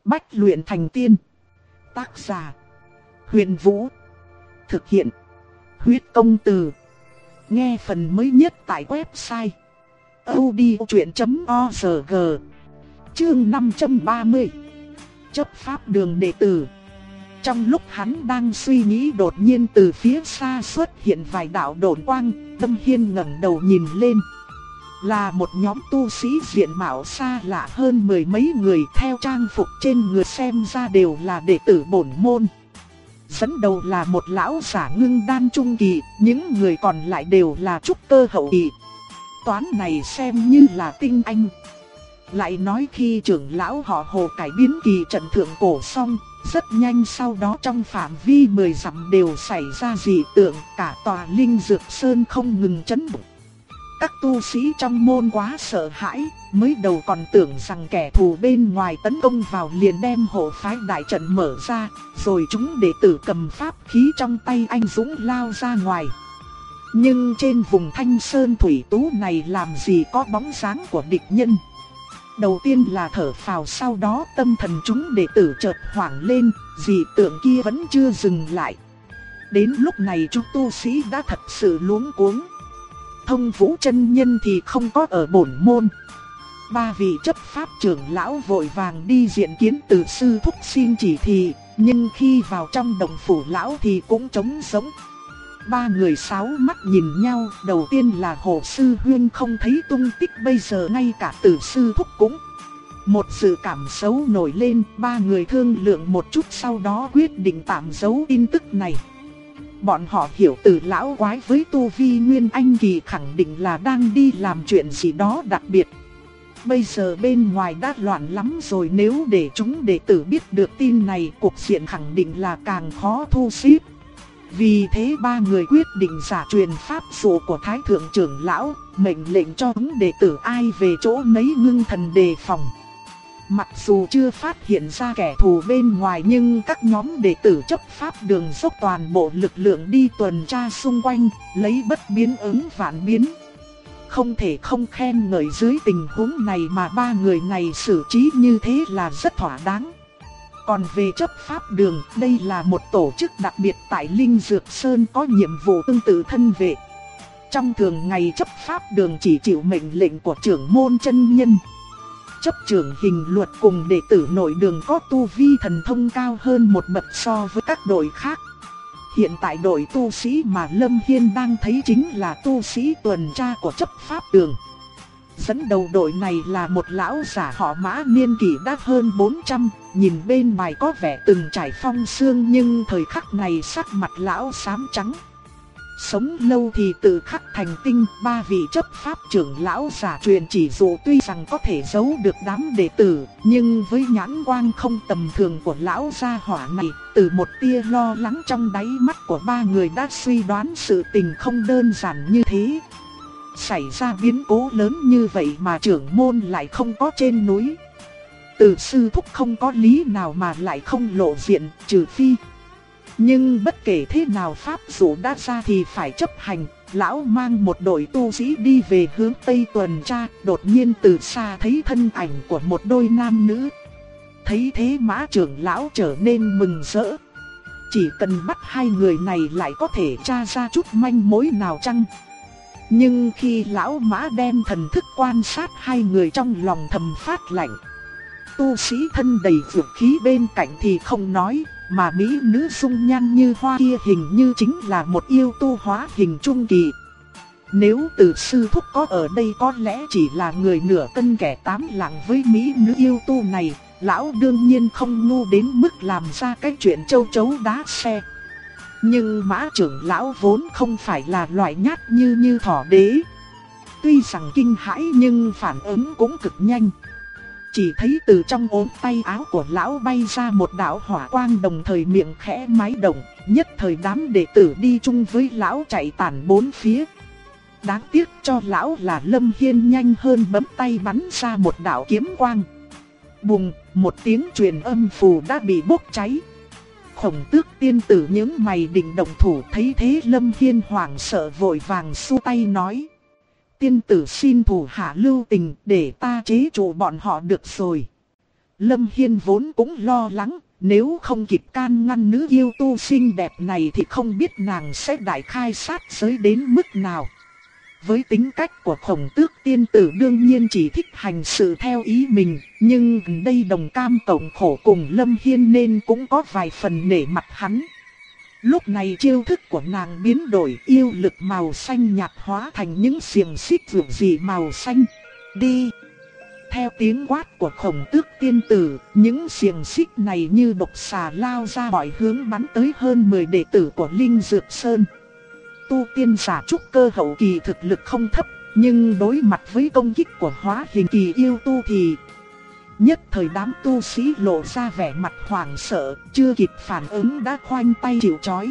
Bách luyện thành tiên. Tác giả: Huyền Vũ. Thực hiện: Huyết Công Từ. Nghe phần mới nhất tại website audiochuyện.org. Chương 530. Chấp pháp đường đệ tử. Trong lúc hắn đang suy nghĩ, đột nhiên từ phía xa xuất hiện vài đạo độn quang. Lâm Hiên ngẩng đầu nhìn lên, là một nhóm tu sĩ diện mạo xa lạ hơn mười mấy người, theo trang phục trên người xem ra đều là đệ tử bổn môn. Dẫn đầu là một lão giả ngưng đan trung kỳ, những người còn lại đều là trúc cơ hậu kỳ. Toán này xem như là tinh anh. Lại nói khi trưởng lão họ Hồ cải biến kỳ trận thượng cổ xong, rất nhanh sau đó trong phạm vi 10 dặm đều xảy ra dị tượng, cả tòa Linh Dược Sơn không ngừng chấn động. Các tu sĩ trong môn quá sợ hãi, mới đầu còn tưởng rằng kẻ thù bên ngoài tấn công vào liền đem hộ phái đại trận mở ra, rồi chúng đệ tử cầm pháp khí trong tay anh dũng lao ra ngoài. Nhưng trên vùng Thanh Sơn Thủy Tú này làm gì có bóng dáng của địch nhân. Đầu tiên là thở phào, sau đó tâm thần chúng đệ tử chợt hoảng lên, dị tượng kia vẫn chưa dừng lại. Đến lúc này chúng tu sĩ đã thật sự luống cuống. Thông Vũ chân nhân thì không có ở bổn môn. Ba vị chấp pháp trưởng lão vội vàng đi diện kiến từ sư thúc xin chỉ thị, nhưng khi vào trong động phủ lão thì cũng trống rỗng. Ba người sáo mắt nhìn nhau, đầu tiên là Hồ sư huynh không thấy tung tích, bây giờ ngay cả từ sư thúc cũng. Một sự cảm xấu nổi lên, ba người thương lượng một chút sau đó quyết định tạm giấu tin tức này. Bọn họ hiểu Từ lão quái với tu vi nguyên anh kỳ khẳng định là đang đi làm chuyện gì đó đặc biệt. Bây giờ bên ngoài đã loạn lắm rồi, nếu để chúng đệ tử biết được tin này, cuộc diện khẳng định là càng khó thu xếp. Vì thế ba người quyết định giả truyền pháp dụ của Thái thượng trưởng lão, mệnh lệnh cho chúng đệ tử ai về chỗ nấy ngưng thần đề phòng. Mặc dù chưa phát hiện ra kẻ thù bên ngoài, nhưng các nhóm đệ tử chấp pháp đường dốc toàn bộ lực lượng đi tuần tra xung quanh, lấy bất biến ứng vạn biến. Không thể không khen ngợi dưới tình huống này mà ba người này xử trí như thế là rất thỏa đáng. Còn về chấp pháp đường, đây là một tổ chức đặc biệt tại Linh Dược Sơn có nhiệm vụ tương tự thân vệ. Trong thường ngày chấp pháp đường chỉ chịu mệnh lệnh của trưởng môn chân nhân. Chấp trưởng hình luật cùng đệ tử nội đường có tu vi thần thông cao hơn một bậc so với các đội khác. Hiện tại đội tu sĩ mà Lâm Hiên đang thấy chính là tu sĩ tuần tra của chấp pháp đường. Dẫn đầu đội này là một lão giả họ Mã, niên kỷ đã hơn 400, nhìn bên ngoài có vẻ từng trải phong sương, nhưng thời khắc này sắc mặt lão xám trắng. Sống lâu thì tự khắc thành tinh. Ba vị chấp pháp trưởng lão giả truyền chỉ dụ tuy rằng có thể giấu được đám đệ tử, nhưng với nhãn quang không tầm thường của lão gia hỏa này, từ một tia lo lắng trong đáy mắt của ba người đã suy đoán sự tình không đơn giản như thế. Xảy ra biến cố lớn như vậy mà trưởng môn lại không có trên núi. Từ sư thúc không có lý nào mà lại không lộ diện, trừ phi. Nhưng bất kể thế nào pháp dụ đã ra thì phải chấp hành. Lão mang một đội tu sĩ đi về hướng Tây tuần tra, đột nhiên từ xa thấy thân ảnh của một đôi nam nữ. Thấy thế Mã trưởng lão trở nên mừng rỡ. Chỉ cần bắt hai người này lại có thể tra ra chút manh mối nào chăng? Nhưng khi lão Mã đem thần thức quan sát hai người, trong lòng thầm phát lạnh. Tu sĩ thân đầy vượng khí bên cạnh thì không nói, mà mỹ nữ dung nhan như hoa kia hình như chính là một yêu tu hóa hình trung kỳ. Nếu từ sư thúc có ở đây có lẽ chỉ là người nửa cân kẻ tám lạng với mỹ nữ yêu tu này, lão đương nhiên không ngu đến mức làm ra cái chuyện châu chấu đá xe. Nhưng Mã trưởng lão vốn không phải là loại nhát như thỏ đế. Tuy rằng kinh hãi nhưng phản ứng cũng cực nhanh. Chỉ thấy từ trong ốm tay áo của lão bay ra một đạo hỏa quang, đồng thời miệng khẽ máy động, nhất thời đám đệ tử đi chung với lão chạy tản bốn phía. Đáng tiếc cho lão là Lâm Hiên nhanh hơn bấm tay bắn ra một đạo kiếm quang. Bùng, một tiếng truyền âm phù đã bị bốc cháy. Khổng Tước tiên tử nhướng mày định động thủ, thấy thế Lâm Hiên hoảng sợ vội vàng xua tay nói: tiên tử xin thủ hạ lưu tình, để ta chế trụ bọn họ được rồi. Lâm Hiên vốn cũng lo lắng, nếu không kịp can ngăn nữ yêu tu xinh đẹp này thì không biết nàng sẽ đại khai sát giới đến mức nào. Với tính cách của Khổng Tước tiên tử đương nhiên chỉ thích hành sự theo ý mình, nhưng gần đây đồng cam cộng khổ cùng Lâm Hiên nên cũng có vài phần nể mặt hắn. Lúc này chiêu thức của nàng biến đổi, yêu lực màu xanh nhạt hóa thành những xiềng xích vượt dị màu xanh. Đi! Theo tiếng quát của Khổng Tước tiên tử, những xiềng xích này như độc xà lao ra mọi hướng bắn tới hơn 10 đệ tử của Linh Dược Sơn. Tu tiên giả trúc cơ hậu kỳ thực lực không thấp, nhưng đối mặt với công kích của hóa hình kỳ yêu tu thì nhất thời đám tu sĩ lộ ra vẻ mặt hoảng sợ, chưa kịp phản ứng đã khoanh tay chịu trói.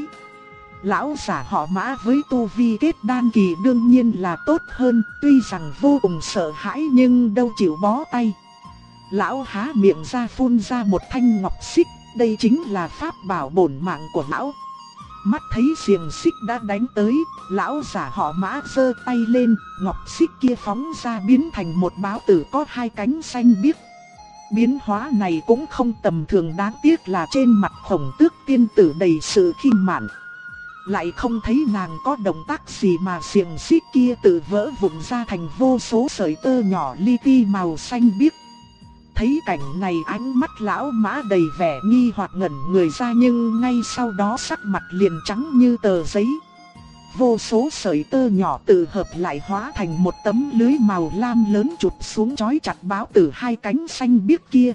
Lão giả họ Mã với tu vi kết đan kỳ đương nhiên là tốt hơn, tuy rằng vô cùng sợ hãi nhưng đâu chịu bó tay. Lão há miệng ra phun ra một thanh ngọc xích, đây chính là pháp bảo bổn mạng của lão. Mắt thấy xiềng xích đã đánh tới, lão giả họ Mã giơ tay lên, ngọc xích kia phóng ra biến thành một báo tử có hai cánh xanh biếc. Biến hóa này cũng không tầm thường, đáng tiếc là trên mặt Khổng Tước tiên tử đầy sự khinh mạn. Lại không thấy nàng có động tác gì mà xiềng xích kia tự vỡ vụn ra thành vô số sợi tơ nhỏ li ti màu xanh biếc. Thấy cảnh này ánh mắt lão Mã đầy vẻ nghi hoặc ngẩn người ra, nhưng ngay sau đó sắc mặt liền trắng như tờ giấy. Vô số sợi tơ nhỏ tự hợp lại hóa thành một tấm lưới màu lam lớn chụp xuống trói chặt báo tử hai cánh xanh biếc kia.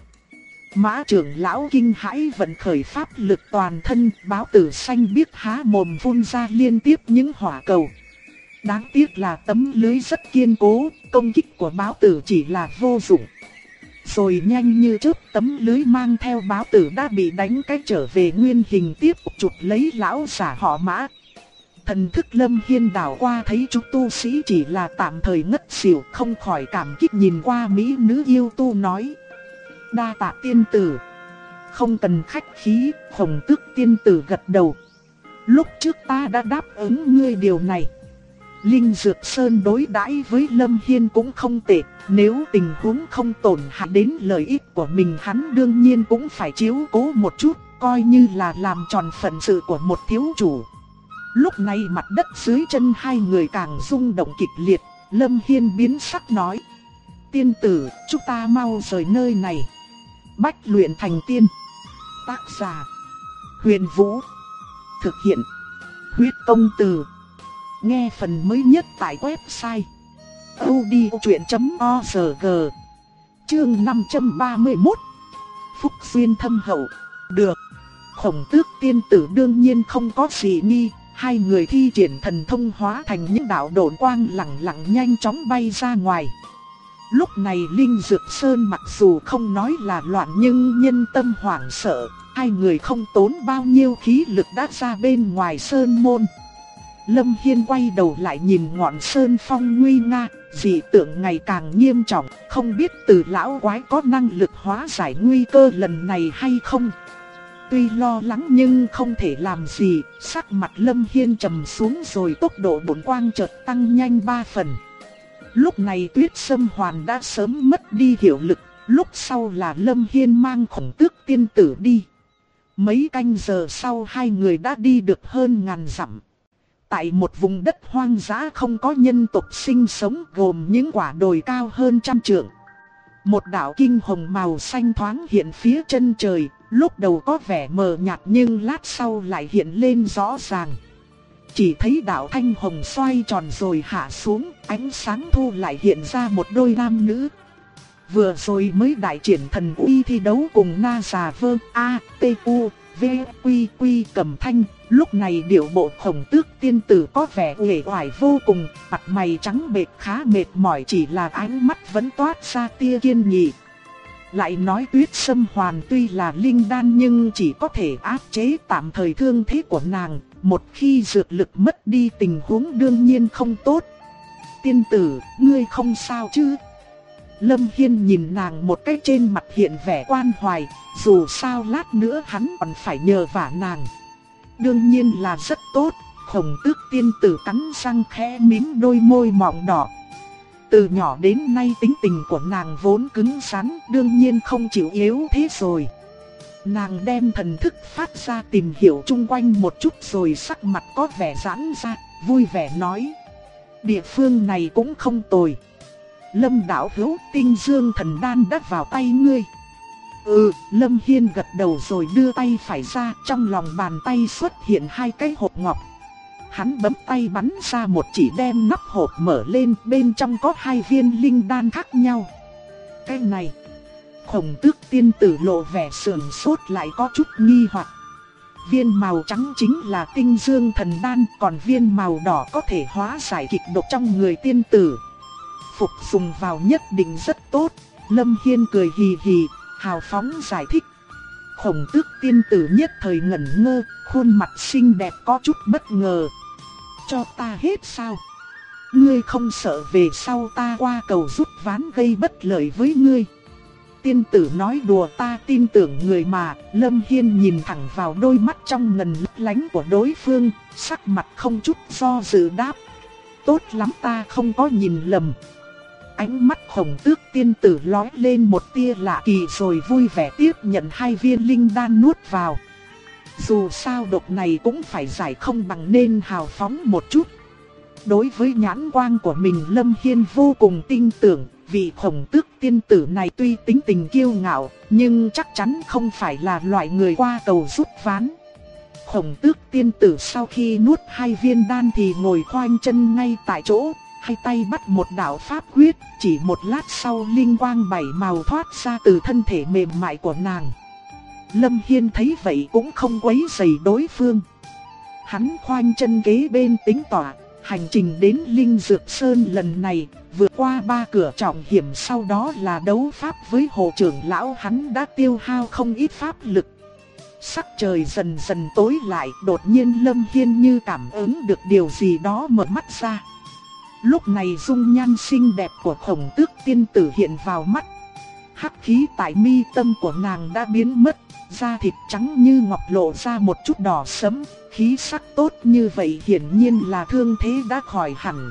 Mã trưởng lão kinh hãi vận khởi pháp lực toàn thân, báo tử xanh biếc há mồm phun ra liên tiếp những hỏa cầu. Đáng tiếc là tấm lưới rất kiên cố, công kích của báo tử chỉ là vô dụng. Rồi nhanh như chớp tấm lưới mang theo báo tử đã bị đánh cái trở về nguyên hình, tiếp chụp lấy lão giả họ Mã. Thần thức Lâm Hiên đảo qua thấy chúng tu sĩ chỉ là tạm thời ngất xỉu, không khỏi cảm kích nhìn qua mỹ nữ yêu tu nói: đa tạ tiên tử. Không cần khách khí. Khổng Tước tiên tử gật đầu. Lúc trước ta đã đáp ứng ngươi điều này. Linh Dược Sơn đối đãi với Lâm Hiên cũng không tệ, nếu tình huống không tổn hại đến lợi ích của mình hắn đương nhiên cũng phải chiếu cố một chút, coi như là làm tròn phận sự của một thiếu chủ. Lúc này mặt đất dưới chân hai người càng rung động kịch liệt, Lâm Hiên biến sắc nói: tiên tử, chúng ta mau rời nơi này. Bách luyện thành tiên. Tác giả: Huyền Vũ. Thực hiện: Huyết Công Từ. Nghe phần mới nhất tại website audiochuyện.org. Chương 531. Phúc duyên thâm hậu. Được. Khổng Tước tiên tử đương nhiên không có gì nghi. Hai người thi triển thần thông hóa thành những đạo độn quang lẳng lặng nhanh chóng bay ra ngoài. Lúc này Linh Dược Sơn mặc dù không nói là loạn nhưng nhân tâm hoảng sợ. Hai người không tốn bao nhiêu khí lực đã ra bên ngoài sơn môn. Lâm Hiên quay đầu lại nhìn ngọn sơn phong nguy nga, dị tượng ngày càng nghiêm trọng, không biết Từ lão quái có năng lực hóa giải nguy cơ lần này hay không. Tuy lo lắng nhưng không thể làm gì, sắc mặt Lâm Hiên trầm xuống rồi tốc độ bổn quang chợt tăng nhanh 3 phần. Lúc này Tuyết Sâm Hoàn đã sớm mất đi hiệu lực, lúc sau là Lâm Hiên mang Khổng Tước tiên tử đi. Mấy canh giờ sau hai người đã đi được hơn ngàn dặm. Tại một vùng đất hoang dã không có nhân tộc sinh sống, gồm những quả đồi cao hơn 100 trượng. Một đạo kinh hồng màu xanh thoáng hiện phía chân trời, lúc đầu có vẻ mờ nhạt nhưng lát sau lại hiện lên rõ ràng. Chỉ thấy đạo thanh hồng xoay tròn rồi hạ xuống, ánh sáng thu lại hiện ra một đôi nam nữ. Vừa rồi mới đại triển thần uy thi đấu cùng Na Già Vơ A, T, U, V, Quy, Quy Cầm Thanh. Lúc này điệu bộ Khổng Tước tiên tử có vẻ uể oải vô cùng, mặt mày trắng bệch khá mệt mỏi, chỉ là ánh mắt vẫn toát ra tia kiên nghị. Lại nói Tuyết Sâm Hoàn tuy là linh đan nhưng chỉ có thể áp chế tạm thời thương thế của nàng, một khi dược lực mất đi tình huống đương nhiên không tốt. Tiên tử, ngươi không sao chứ? Lâm Hiên nhìn nàng một cái, trên mặt hiện vẻ quan hoài, dù sao lát nữa hắn còn phải nhờ vả nàng. Đương nhiên là rất tốt. Khổng Tước tiên tử cắn răng khẽ mím đôi môi mọng đỏ. Từ nhỏ đến nay tính tình của nàng vốn cứng rắn, đương nhiên không chịu yếu thế rồi. Nàng đem thần thức phát ra tìm hiểu chung quanh một chút rồi sắc mặt có vẻ giãn ra, vui vẻ nói. Địa phương này cũng không tồi. Lâm đạo hữu, Tinh Dương thần đan đã vào tay ngươi. Lâm Hiên gật đầu rồi đưa tay phải ra, trong lòng bàn tay xuất hiện 2 cái hộp ngọc. Hắn bấm tay bắn ra một chỉ, đem nắp hộp mở lên, bên trong có 2 viên linh đan khác nhau. Cái này, Khổng Tước tiên tử lộ vẻ sườn sốt lại có chút nghi hoặc. Viên màu trắng chính là Tinh Dương thần đan, còn viên màu đỏ có thể hóa giải kịch độc trong người tiên tử. Phục dùng vào nhất định rất tốt. Lâm Hiên cười hì hì, hào phóng giải thích. Khổng Tước tiên tử nhất thời ngẩn ngơ, khuôn mặt xinh đẹp có chút bất ngờ. Cho ta hết sao? Ngươi không sợ về sau ta qua cầu rút ván gây bất lợi với ngươi? Tiên tử nói đùa, ta tin tưởng người mà. Lâm Hiên nhìn thẳng vào đôi mắt trong ngần lấp lánh của đối phương, sắc mặt không chút do dự đáp. Tốt lắm, ta không có nhìn lầm. Ánh mắt Khổng Tước tiên tử lóe lên một tia lạ kỳ rồi vui vẻ tiếp nhận 2 viên linh đan nuốt vào. Dù sao độc này cũng phải giải không bằng nên hào phóng một chút. Đối với nhãn quang của mình, Lâm Hiên vô cùng tin tưởng. Vị Khổng Tước tiên tử này tuy tính tình kiêu ngạo, nhưng chắc chắn không phải là loại người qua cầu rút ván. Khổng Tước tiên tử sau khi nuốt 2 viên đan thì ngồi khoanh chân ngay tại chỗ, 2 tay bắt một đạo pháp quyết, chỉ một lát sau linh quang 7 màu thoát ra từ thân thể mềm mại của nàng. Lâm Hiên thấy vậy cũng không quấy rầy đối phương. Hắn khoanh chân kế bên tính tỏa, hành trình đến Linh Dược Sơn lần này, vượt qua 3 cửa trọng hiểm, sau đó là đấu pháp với Hồ trưởng lão, hắn đã tiêu hao không ít pháp lực. Sắc trời dần dần tối lại, đột nhiên Lâm Hiên như cảm ứng được điều gì đó mở mắt ra. Lúc này dung nhan xinh đẹp của Khổng Tước tiên tử hiện vào mắt. Hắc khí tại mi tâm của nàng đã biến mất, da thịt trắng như ngọc lộ ra một chút đỏ sẫm, khí sắc tốt như vậy hiển nhiên là thương thế đã khỏi hẳn.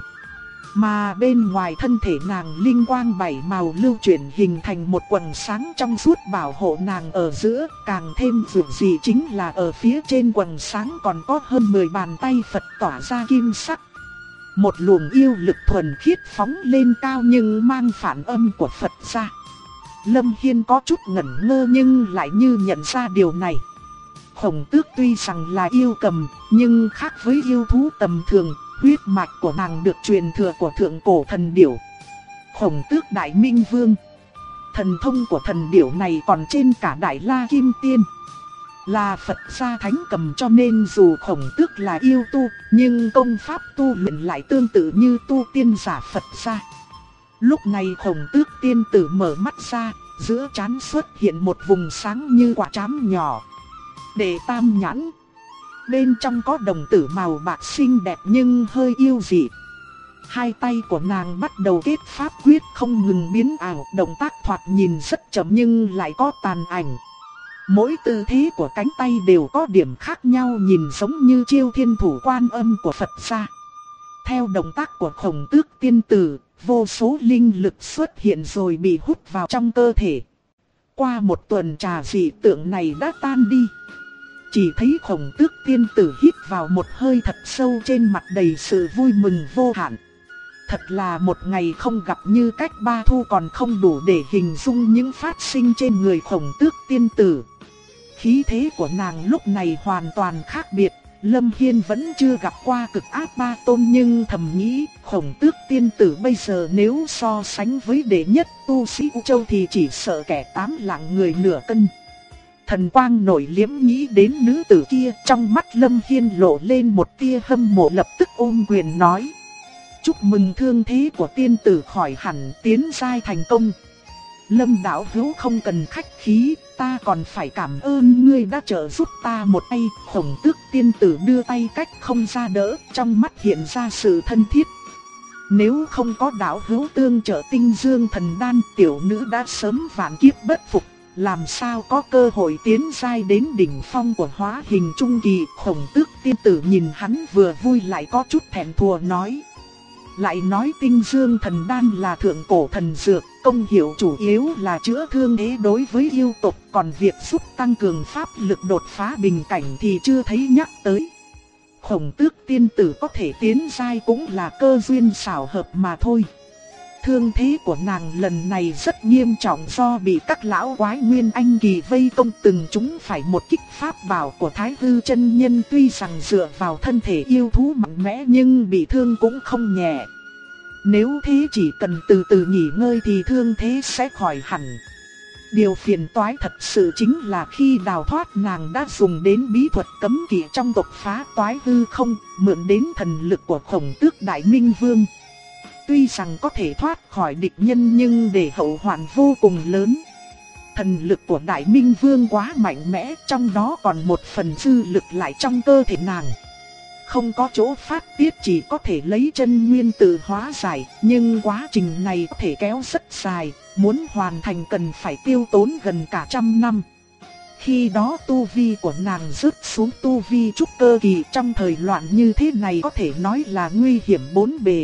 Mà bên ngoài thân thể nàng linh quang 7 màu lưu chuyển hình thành một quầng sáng trong suốt bảo hộ nàng ở giữa, càng thêm dịu dị chính là ở phía trên quầng sáng còn có hơn 10 bàn tay Phật tỏa ra kim sắc. Một luồng yêu lực thuần khiết phóng lên cao nhưng mang phản âm của Phật ra. Lâm Hiên có chút ngẩn ngơ nhưng lại như nhận ra điều này. Khổng Tước tuy rằng là yêu cầm, nhưng khác với yêu thú tầm thường, huyết mạch của nàng được truyền thừa của thượng cổ thần điểu. Khổng Tước Đại Minh Vương. Thần thông của thần điểu này còn trên cả Đại La Kim Tiên. Là Phật gia thánh cầm, cho nên dù Khổng Tước là yêu tu, nhưng công pháp tu luyện lại tương tự như tu tiên giả Phật gia. Lúc này Khổng Tước tiên tử mở mắt ra, giữa trán xuất hiện một vùng sáng như quả trám nhỏ. Đệ tam nhãn. Bên trong có đồng tử màu bạc xinh đẹp nhưng hơi yêu dị. 2 tay của nàng bắt đầu kết pháp quyết không ngừng biến ảo, động tác thoạt nhìn rất chậm nhưng lại có tàn ảnh. Mỗi tư thế của cánh tay đều có điểm khác nhau, nhìn giống như chiêu thiên thủ Quan Âm của Phật gia. Theo động tác của Khổng Tước tiên tử, vô số linh lực xuất hiện rồi bị hút vào trong cơ thể. Qua một tuần trà dị tượng này đã tan đi. Chỉ thấy Khổng Tước tiên tử hít vào một hơi thật sâu, trên mặt đầy sự vui mừng vô hạn. Thật là một ngày không gặp, như cách 3 thu còn không đủ để hình dung những phát sinh trên người Khổng Tước tiên tử. Khí thế của nàng lúc này hoàn toàn khác biệt. Lâm Hiên vẫn chưa gặp qua cực ác ba tôn nhưng thầm nghĩ Khổng Tước tiên tử bây giờ nếu so sánh với đệ nhất tu sĩ U Châu thì chỉ sợ kẻ 8 lạng người nửa cân. Thần quang nổi liếm nghĩ đến nữ tử kia, trong mắt Lâm Hiên lộ lên một tia hâm mộ, lập tức ôm quyền nói. Chúc mừng thương thế của tiên tử khỏi hẳn, tiến giai thành công. Lâm đạo hữu không cần khách khí, ta còn phải cảm ơn ngươi đã trợ giúp ta một tay. Khổng Tước tiên tử đưa tay cách không ra đỡ, trong mắt hiện ra sự thân thiết. Nếu không có đạo hữu tương trợ Tinh Dương thần đan, tiểu nữ đã sớm vạn kiếp bất phục, làm sao có cơ hội tiến giai đến đỉnh phong của hóa hình trung kỳ. Khổng Tước tiên tử nhìn hắn vừa vui lại có chút thẹn thùng nói. Lại nói Tinh Dương Thần Đan là thượng cổ thần dược, công hiệu chủ yếu là chữa thương thế đối với yêu tộc, còn việc giúp tăng cường pháp lực đột phá bình cảnh thì chưa thấy nhắc tới. Khổng Tước tiên tử có thể tiến giai cũng là cơ duyên xảo hợp mà thôi. Thương thế của nàng lần này rất nghiêm trọng do bị các lão quái nguyên anh kỳ vây công, từng chúng phải một kích pháp bảo của Thái Hư chân nhân, tuy rằng dựa vào thân thể yêu thú mạnh mẽ nhưng bị thương cũng không nhẹ. Nếu thế chỉ cần từ từ nghỉ ngơi thì thương thế sẽ khỏi hẳn. Điều phiền toái thật sự chính là khi đào thoát nàng đã dùng đến bí thuật cấm kỵ trong tộc phá toái hư không, mượn đến thần lực của Khổng Tước Đại Minh Vương. Tuy rằng có thể thoát khỏi địch nhân nhưng để hậu hoạn vô cùng lớn. Thần lực của Đại Minh Vương quá mạnh mẽ, trong đó còn một phần dư lực lại trong cơ thể nàng. Không có chỗ phát tiết, chỉ có thể lấy chân nguyên tự hóa giải, nhưng quá trình này có thể kéo rất dài, muốn hoàn thành cần phải tiêu tốn gần cả 100 năm. Khi đó tu vi của nàng rớt xuống tu vi trúc cơ kỳ, trong thời loạn như thế này có thể nói là nguy hiểm bốn bề.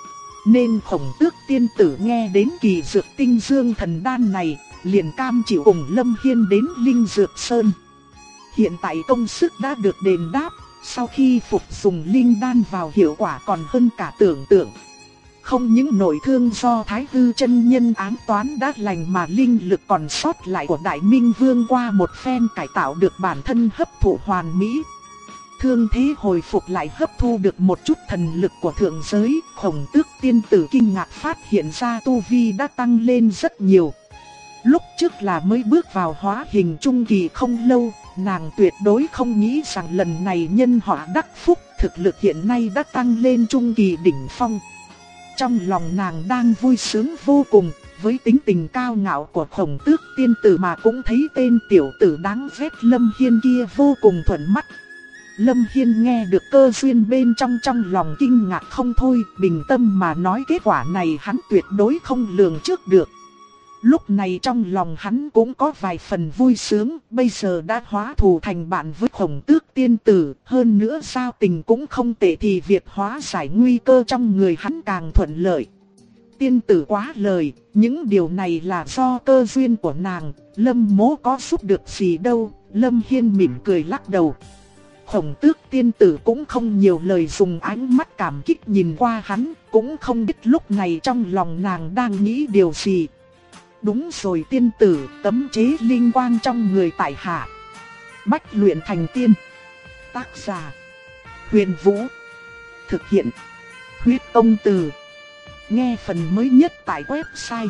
Nên Khổng Tước tiên tử nghe đến kỳ dược Tinh Dương Thần Đan này, liền cam chịu cùng Lâm Hiên đến Linh Dược Sơn. Hiện tại công sức đã được đền đáp, sau khi phục dùng linh đan vào hiệu quả còn hơn cả tưởng tượng. Không những nội thương do Thái Hư chân nhân ám toán đã lành mà linh lực còn sót lại của Đại Minh Vương qua một phen cải tạo được bản thân hấp thụ hoàn mỹ. Thương thế hồi phục lại hấp thu được một chút thần lực của thượng giới, Khổng Tước tiên tử kinh ngạc phát hiện ra tu vi đã tăng lên rất nhiều. Lúc trước là mới bước vào hóa hình trung kỳ không lâu, nàng tuyệt đối không nghĩ rằng lần này nhân họa đắc phúc, thực lực hiện nay đã tăng lên trung kỳ đỉnh phong. Trong lòng nàng đang vui sướng vô cùng, với tính tình cao ngạo của Khổng Tước tiên tử mà cũng thấy tên tiểu tử đáng ghét Lâm Hiên kia vô cùng thuận mắt. Lâm Hiên nghe được cơ duyên bên trong lòng kinh ngạc không thôi, bình tâm mà nói kết quả này hắn tuyệt đối không lường trước được. Lúc này trong lòng hắn cũng có vài phần vui sướng, bây giờ đã hóa thù thành bạn với Khổng Tước tiên tử, hơn nữa giao tình cũng không tệ thì việc hóa giải nguy cơ trong người hắn càng thuận lợi. Tiên tử quá lời, những điều này là do cơ duyên của nàng, Lâm mỗ có giúp được gì đâu. Lâm Hiên mỉm cười lắc đầu. Khổng Tước tiên tử cũng không nhiều lời, dùng ánh mắt cảm kích nhìn qua hắn, cũng không biết lúc này trong lòng nàng đang nghĩ điều gì. Đúng rồi tiên tử, cấm chế linh quang trong người tại hạ. Bách luyện thành tiên. Tác giả: Huyền Vũ. Thực hiện: Huyết Công Từ. Nghe phần mới nhất tại website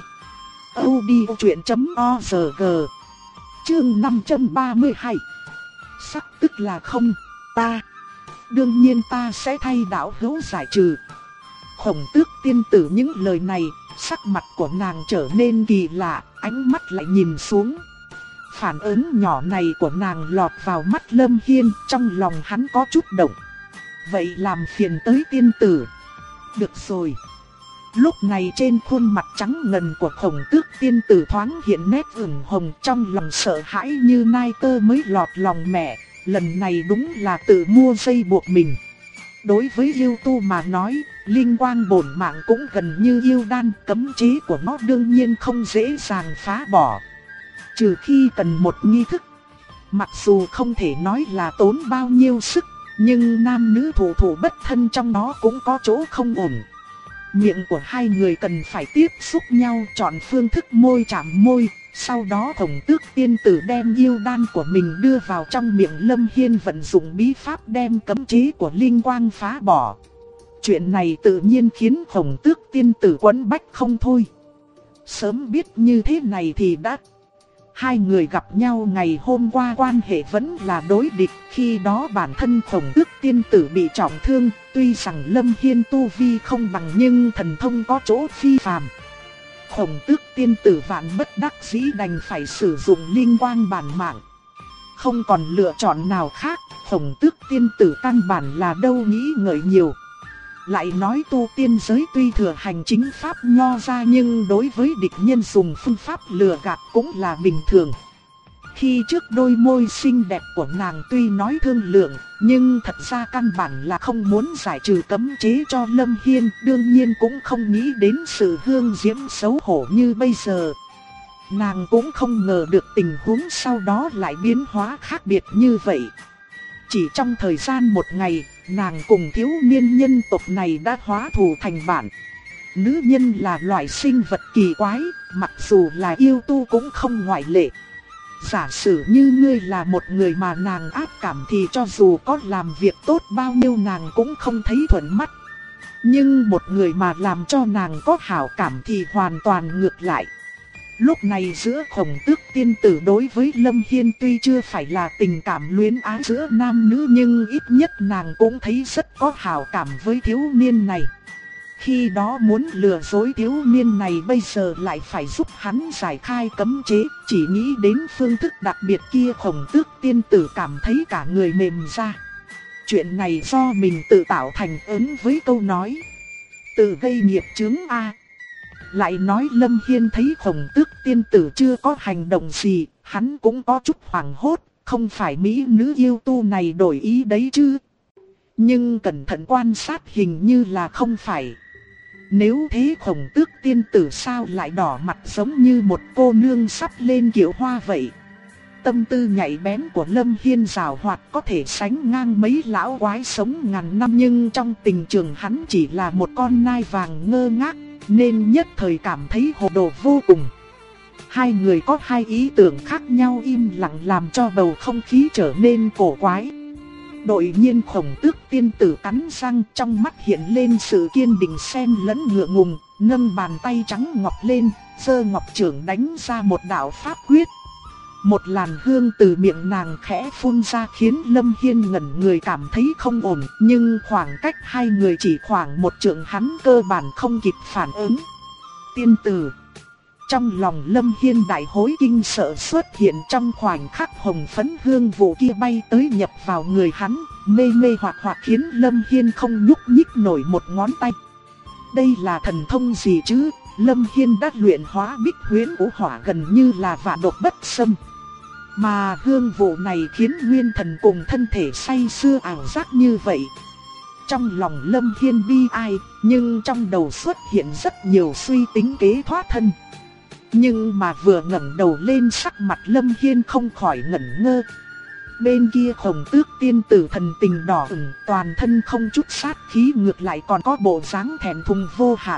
audiochuyện.org. Chương 532. Sắc tức là không, ta. Đương nhiên ta sẽ thay đạo hữu giải trừ. Khổng Tước tiên tử những lời này, sắc mặt của nàng trở nên kỳ lạ, ánh mắt lại nhìn xuống. Phản ứng nhỏ này của nàng lọt vào mắt Lâm Hiên, trong lòng hắn có chút động. Vậy làm phiền tới tiên tử. Được rồi. Lúc này trên khuôn mặt trắng ngần của Khổng Tước tiên tử thoáng hiện nét ửng hồng, trong lòng sợ hãi như nai tơ mới lọt lòng mẹ, lần này đúng là tự mua dây buộc mình. Đối với yêu tu mà nói, linh quang bổn mạng cũng gần như yêu đan, cấm chế của nó đương nhiên không dễ dàng phá bỏ. Trừ khi cần một nghi thức. Mặc dù không thể nói là tốn bao nhiêu sức, nhưng nam nữ thủ thủ bất thân trong đó cũng có chỗ không ổn. Miệng của hai người cần phải tiếp xúc nhau, chọn phương thức môi chạm môi. Sau đó Khổng Tước tiên tử đem yêu đan của mình đưa vào trong miệng Lâm Hiên, vận dụng bí pháp đem cấm chế của linh quang phá bỏ. Chuyện này tự nhiên khiến Khổng Tước tiên tử quẫn bách không thôi. Sớm biết như thế này thì đã. Hai người gặp nhau ngày hôm qua quan hệ vẫn là đối địch, khi đó bản thân Khổng Tước tiên tử bị trọng thương, tuy rằng Lâm Hiên tu vi không bằng nhưng thần thông có chỗ phi phàm. Khổng Tước tiên tử vạn bất đắc dĩ đành phải sử dụng linh quang bản mạng. Không còn lựa chọn nào khác, Khổng Tước tiên tử căn bản là đâu nghĩ ngợi nhiều. Lại nói tu tiên giới tuy thừa hành chính pháp nho ra nhưng đối với địch nhân dùng phương pháp lừa gạt cũng là bình thường. Khi trước đôi môi xinh đẹp của nàng tuy nói thương lượng, nhưng thật ra căn bản là không muốn giải trừ cấm chế cho Lâm Hiên, đương nhiên cũng không nghĩ đến sự hương diễm xấu hổ như bây giờ. Nàng cũng không ngờ được tình huống sau đó lại biến hóa khác biệt như vậy. Chỉ trong thời gian một ngày, nàng cùng thiếu niên nhân tộc này đã hóa thù thành bạn. Nữ nhân là loại sinh vật kỳ quái, mặc dù là yêu tu cũng không ngoại lệ. Giả sử như ngươi là một người mà nàng ác cảm thì cho dù có làm việc tốt bao nhiêu nàng cũng không thấy thuận mắt. Nhưng một người mà làm cho nàng có hảo cảm thì hoàn toàn ngược lại. Lúc này giữa Khổng Tước tiên tử đối với Lâm Hiên tuy chưa phải là tình cảm luyến ái giữa nam nữ, nhưng ít nhất nàng cũng thấy rất có hảo cảm với thiếu niên này. Khi đó muốn lừa dối thiếu niên này, bây giờ lại phải giúp hắn giải khai cấm chế. Chỉ nghĩ đến phương thức đặc biệt kia, Khổng Tước tiên tử cảm thấy cả người mềm ra. Chuyện này do mình tự tạo thành, ứng với câu nói tự gây nghiệp chướng a. Lại nói Lâm Hiên thấy Khổng Tước tiên tử chưa có hành động gì, hắn cũng có chút hoảng hốt, không phải mỹ nữ yêu tu này đổi ý đấy chứ. Nhưng cẩn thận quan sát hình như là không phải. Nếu thế Khổng Tước tiên tử sao lại đỏ mặt giống như một cô nương sắp lên kiệu hoa vậy? Tâm tư nhạy bén của Lâm Hiên giàu hoạt có thể sánh ngang mấy lão quái sống ngàn năm, nhưng trong tình trường hắn chỉ là một con nai vàng ngơ ngác, nên nhất thời cảm thấy hồ đồ vô cùng. Hai người có hai ý tưởng khác nhau im lặng làm cho bầu không khí trở nên cổ quái. Đột nhiên Khổng Tước tiên tử cắn răng, trong mắt hiện lên sự kiên định xen lẫn ngượng ngùng, nâng bàn tay trắng ngọc lên, giơ ngọc chưởng đánh ra một đạo pháp quyết. Một làn hương từ miệng nàng khẽ phun ra khiến Lâm Hiên ngẩn người cảm thấy không ổn, nhưng khoảng cách hai người chỉ khoảng một trượng, hắn cơ bản không kịp phản ứng. Tiên tử. Trong lòng Lâm Hiên đại hối kinh sợ xuất hiện trong khoảnh khắc hồng phấn hương vụ kia bay tới nhập vào người hắn, mê mê hoặc hoặc khiến Lâm Hiên không nhúc nhích nổi một ngón tay. Đây là thần thông gì chứ? Lâm Hiên đã luyện hóa Bích Huyễn Vũ Hỏa gần như là vạn độc bất xâm. Mà hương vụ này khiến nguyên thần cùng thân thể say sưa ảo giác như vậy. Trong lòng Lâm Hiên bi ai, nhưng trong đầu xuất hiện rất nhiều suy tính kế thoát thân. Nhưng mà vừa ngẩng đầu lên, sắc mặt Lâm Hiên không khỏi ngẩn ngơ. Bên kia Khổng Tước tiên tử thần tình đỏ ửng, toàn thân không chút sát khí, ngược lại còn có bộ dáng thẹn thùng vô hạn.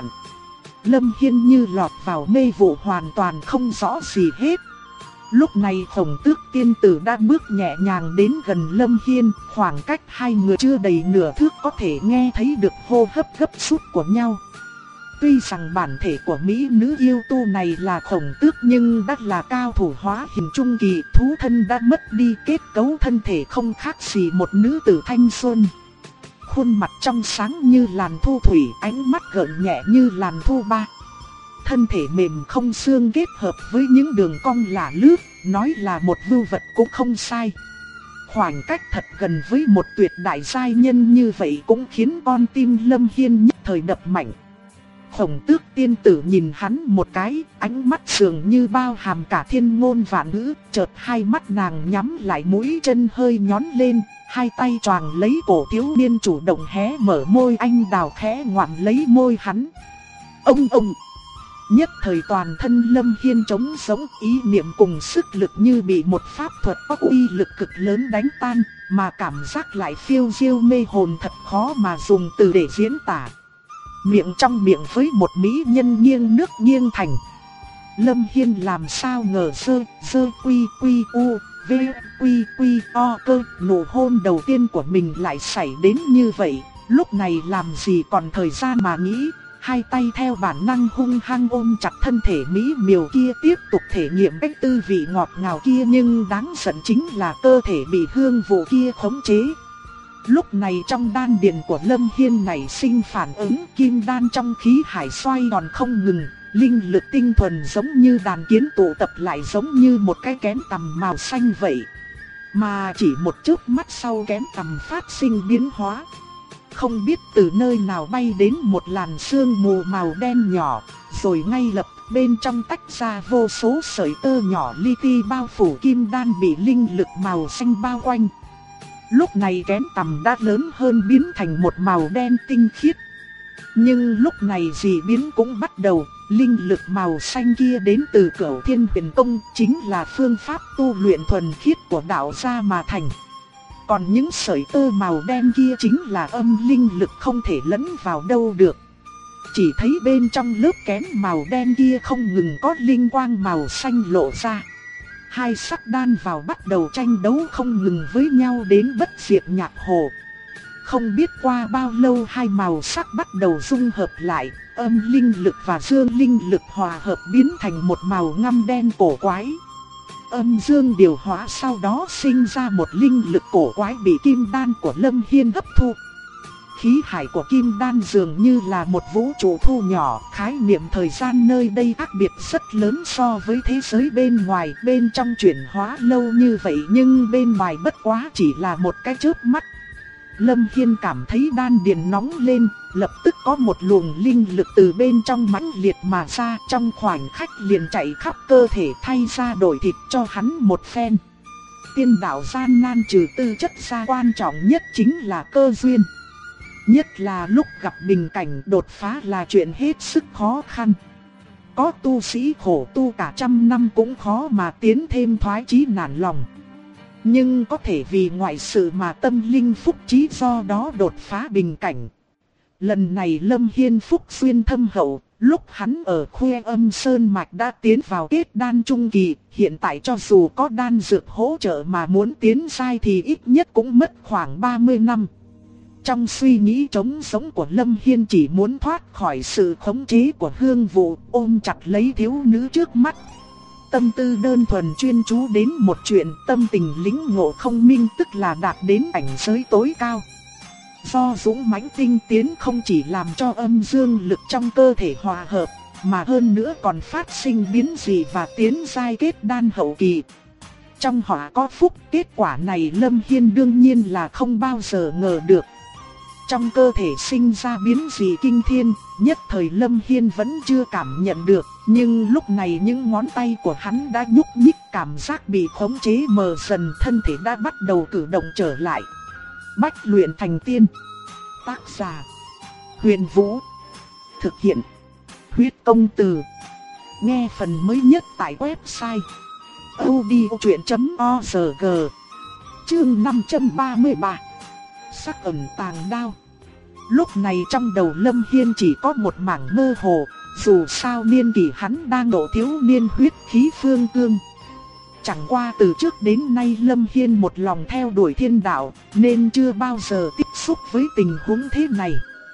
Lâm Hiên như lọt vào mê vụ, hoàn toàn không rõ gì hết. Lúc này Khổng Tước tiên tử đã bước nhẹ nhàng đến gần Lâm Hiên, khoảng cách hai người chưa đầy nửa thước có thể nghe thấy được hô hấp gấp rút của nhau. Tuy rằng bản thể của mỹ nữ yêu tu này là Khổng Tước, nhưng đã là cao thủ hóa hình trung kỳ, thú thân đã mất đi kết cấu thân thể không khác gì một nữ tử thanh xuân. Khuôn mặt trong sáng như làn thu thủy, ánh mắt gợn nhẹ như làn thu ba. Thân thể mềm không xương kết hợp với những đường cong lả lướt, nói là một vưu vật cũng không sai. Khoảng cách thật gần với một tuyệt đại giai nhân như vậy cũng khiến con tim Lâm Hiên nhất thời đập mạnh. Khổng Tước tiên tử nhìn hắn một cái, ánh mắt dường như bao hàm cả thiên ngôn vạn ngữ, chợt hai mắt nàng nhắm lại, mũi chân hơi nhón lên, hai tay choàng lấy cổ thiếu niên, chủ động hé mở môi anh đào khẽ ngoạm lấy môi hắn. Ông! Nhất thời toàn thân Lâm Hiên trống sống, ý niệm cùng sức lực như bị một pháp thuật có uy lực cực lớn đánh tan, mà cảm giác lại phiêu diêu mê hồn, thật khó mà dùng từ để diễn tả. Miệng trong miệng với một mỹ nhân nghiêng nước nghiêng thành. Lâm Hiên làm sao ngờ sơ quy quy u v quy quy o cơ, nụ hôn đầu tiên của mình lại xảy đến như vậy. Lúc này làm gì còn thời gian mà nghĩ, hai tay theo bản năng hung hăng ôm chặt thân thể mỹ miều kia, tiếp tục thể nghiệm cách tư vị ngọt ngào kia. Nhưng đáng giận chính là cơ thể bị hương vụ kia khống chế. Lúc này trong đan điền của Lâm Hiên nảy sinh phản ứng, kim đan trong khí hải xoay tròn không ngừng, linh lực tinh thuần giống như đàn kiến tụ tập lại, giống như một cái kén tằm màu xanh vậy. Mà chỉ một chớp mắt sau, kén tằm phát sinh biến hóa. Không biết từ nơi nào bay đến một làn sương mù màu đen nhỏ, rồi ngay lập bên trong tách ra vô số sợi tơ nhỏ li ti bao phủ kim đan bị linh lực màu xanh bao quanh. Lúc này kén tằm đã lớn hơn biến thành một màu đen tinh khiết. Nhưng lúc này dị biến cũng bắt đầu, linh lực màu xanh kia đến từ Cửu Thiên Huyền Công, chính là phương pháp tu luyện thuần khiết của đạo gia mà thành. Còn những sợi tơ màu đen kia chính là âm linh lực không thể lẫn vào đâu được. Chỉ thấy bên trong lớp kén màu đen kia không ngừng có linh quang màu xanh lộ ra. Hai sắc đan vào bắt đầu tranh đấu không ngừng với nhau đến bất diệt nhạc hồ. Không biết qua bao lâu hai màu sắc bắt đầu dung hợp lại, âm linh lực và dương linh lực hòa hợp biến thành một màu ngăm đen cổ quái. Âm dương điều hóa sau đó sinh ra một linh lực cổ quái bị kim đan của Lâm Hiên hấp thu. Khí hải của kim đan dường như là một vũ trụ thu nhỏ, khái niệm thời gian nơi đây khác biệt rất lớn so với thế giới bên ngoài. Bên trong chuyển hóa lâu như vậy nhưng bên ngoài bất quá chỉ là một cái chớp mắt. Lâm Hiên cảm thấy đan điền nóng lên, lập tức có một luồng linh lực từ bên trong mãnh liệt mà ra, trong khoảnh khắc liền chạy khắp cơ thể thay ra đổi thịt cho hắn một phen. Tiên đạo gian nan trừ tư chất ra, quan trọng nhất chính là cơ duyên. Nhất là lúc gặp bình cảnh đột phá là chuyện hết sức khó khăn. Có tu sĩ khổ tu cả trăm năm cũng khó mà tiến thêm thoái chí nản lòng. Nhưng có thể vì ngoại sự mà tâm linh phúc trí, do đó đột phá bình cảnh. Lần này Lâm Hiên phúc duyên thâm hậu, lúc hắn ở Khuê Âm Sơn Mạch đã tiến vào kết đan trung kỳ, hiện tại cho dù có đan dược hỗ trợ mà muốn tiến giai thì ít nhất cũng mất khoảng 30 năm. Trong suy nghĩ trống sống của Lâm Hiên chỉ muốn thoát khỏi sự khống chế của Hương Vụ, ôm chặt lấy thiếu nữ trước mắt. Tâm tư đơn thuần chuyên chú đến một chuyện, tâm tình lĩnh ngộ không minh, tức là đạt đến cảnh giới tối cao. Do dũng mãnh tinh tiến không chỉ làm cho âm dương lực trong cơ thể hòa hợp, mà hơn nữa còn phát sinh biến dị và tiến giai kết đan hậu kỳ. Trong họ có phúc, kết quả này Lâm Hiên đương nhiên là không bao giờ ngờ được. Trong cơ thể sinh ra biến dị kinh thiên, nhất thời Lâm Hiên vẫn chưa cảm nhận được, nhưng lúc này những ngón tay của hắn đã nhúc nhích, cảm giác bị khống chế mờ dần, thân thể đã bắt đầu cử động trở lại. Bách luyện thành tiên. Tác giả: Huyền Vũ. Thực hiện: Huyết Công Từ. Nghe phần mới nhất tại website audiochuyện.org. Chương 533. Sắc ẩn tàng đao. Lúc này trong đầu Lâm Hiên chỉ có một mảng mơ hồ, dù sao niên kỷ hắn đang độ thiếu niên, huyết khí phương cương. Chẳng qua từ trước đến nay Lâm Hiên một lòng theo đuổi thiên đạo, nên chưa bao giờ tiếp xúc với tình huống thế này.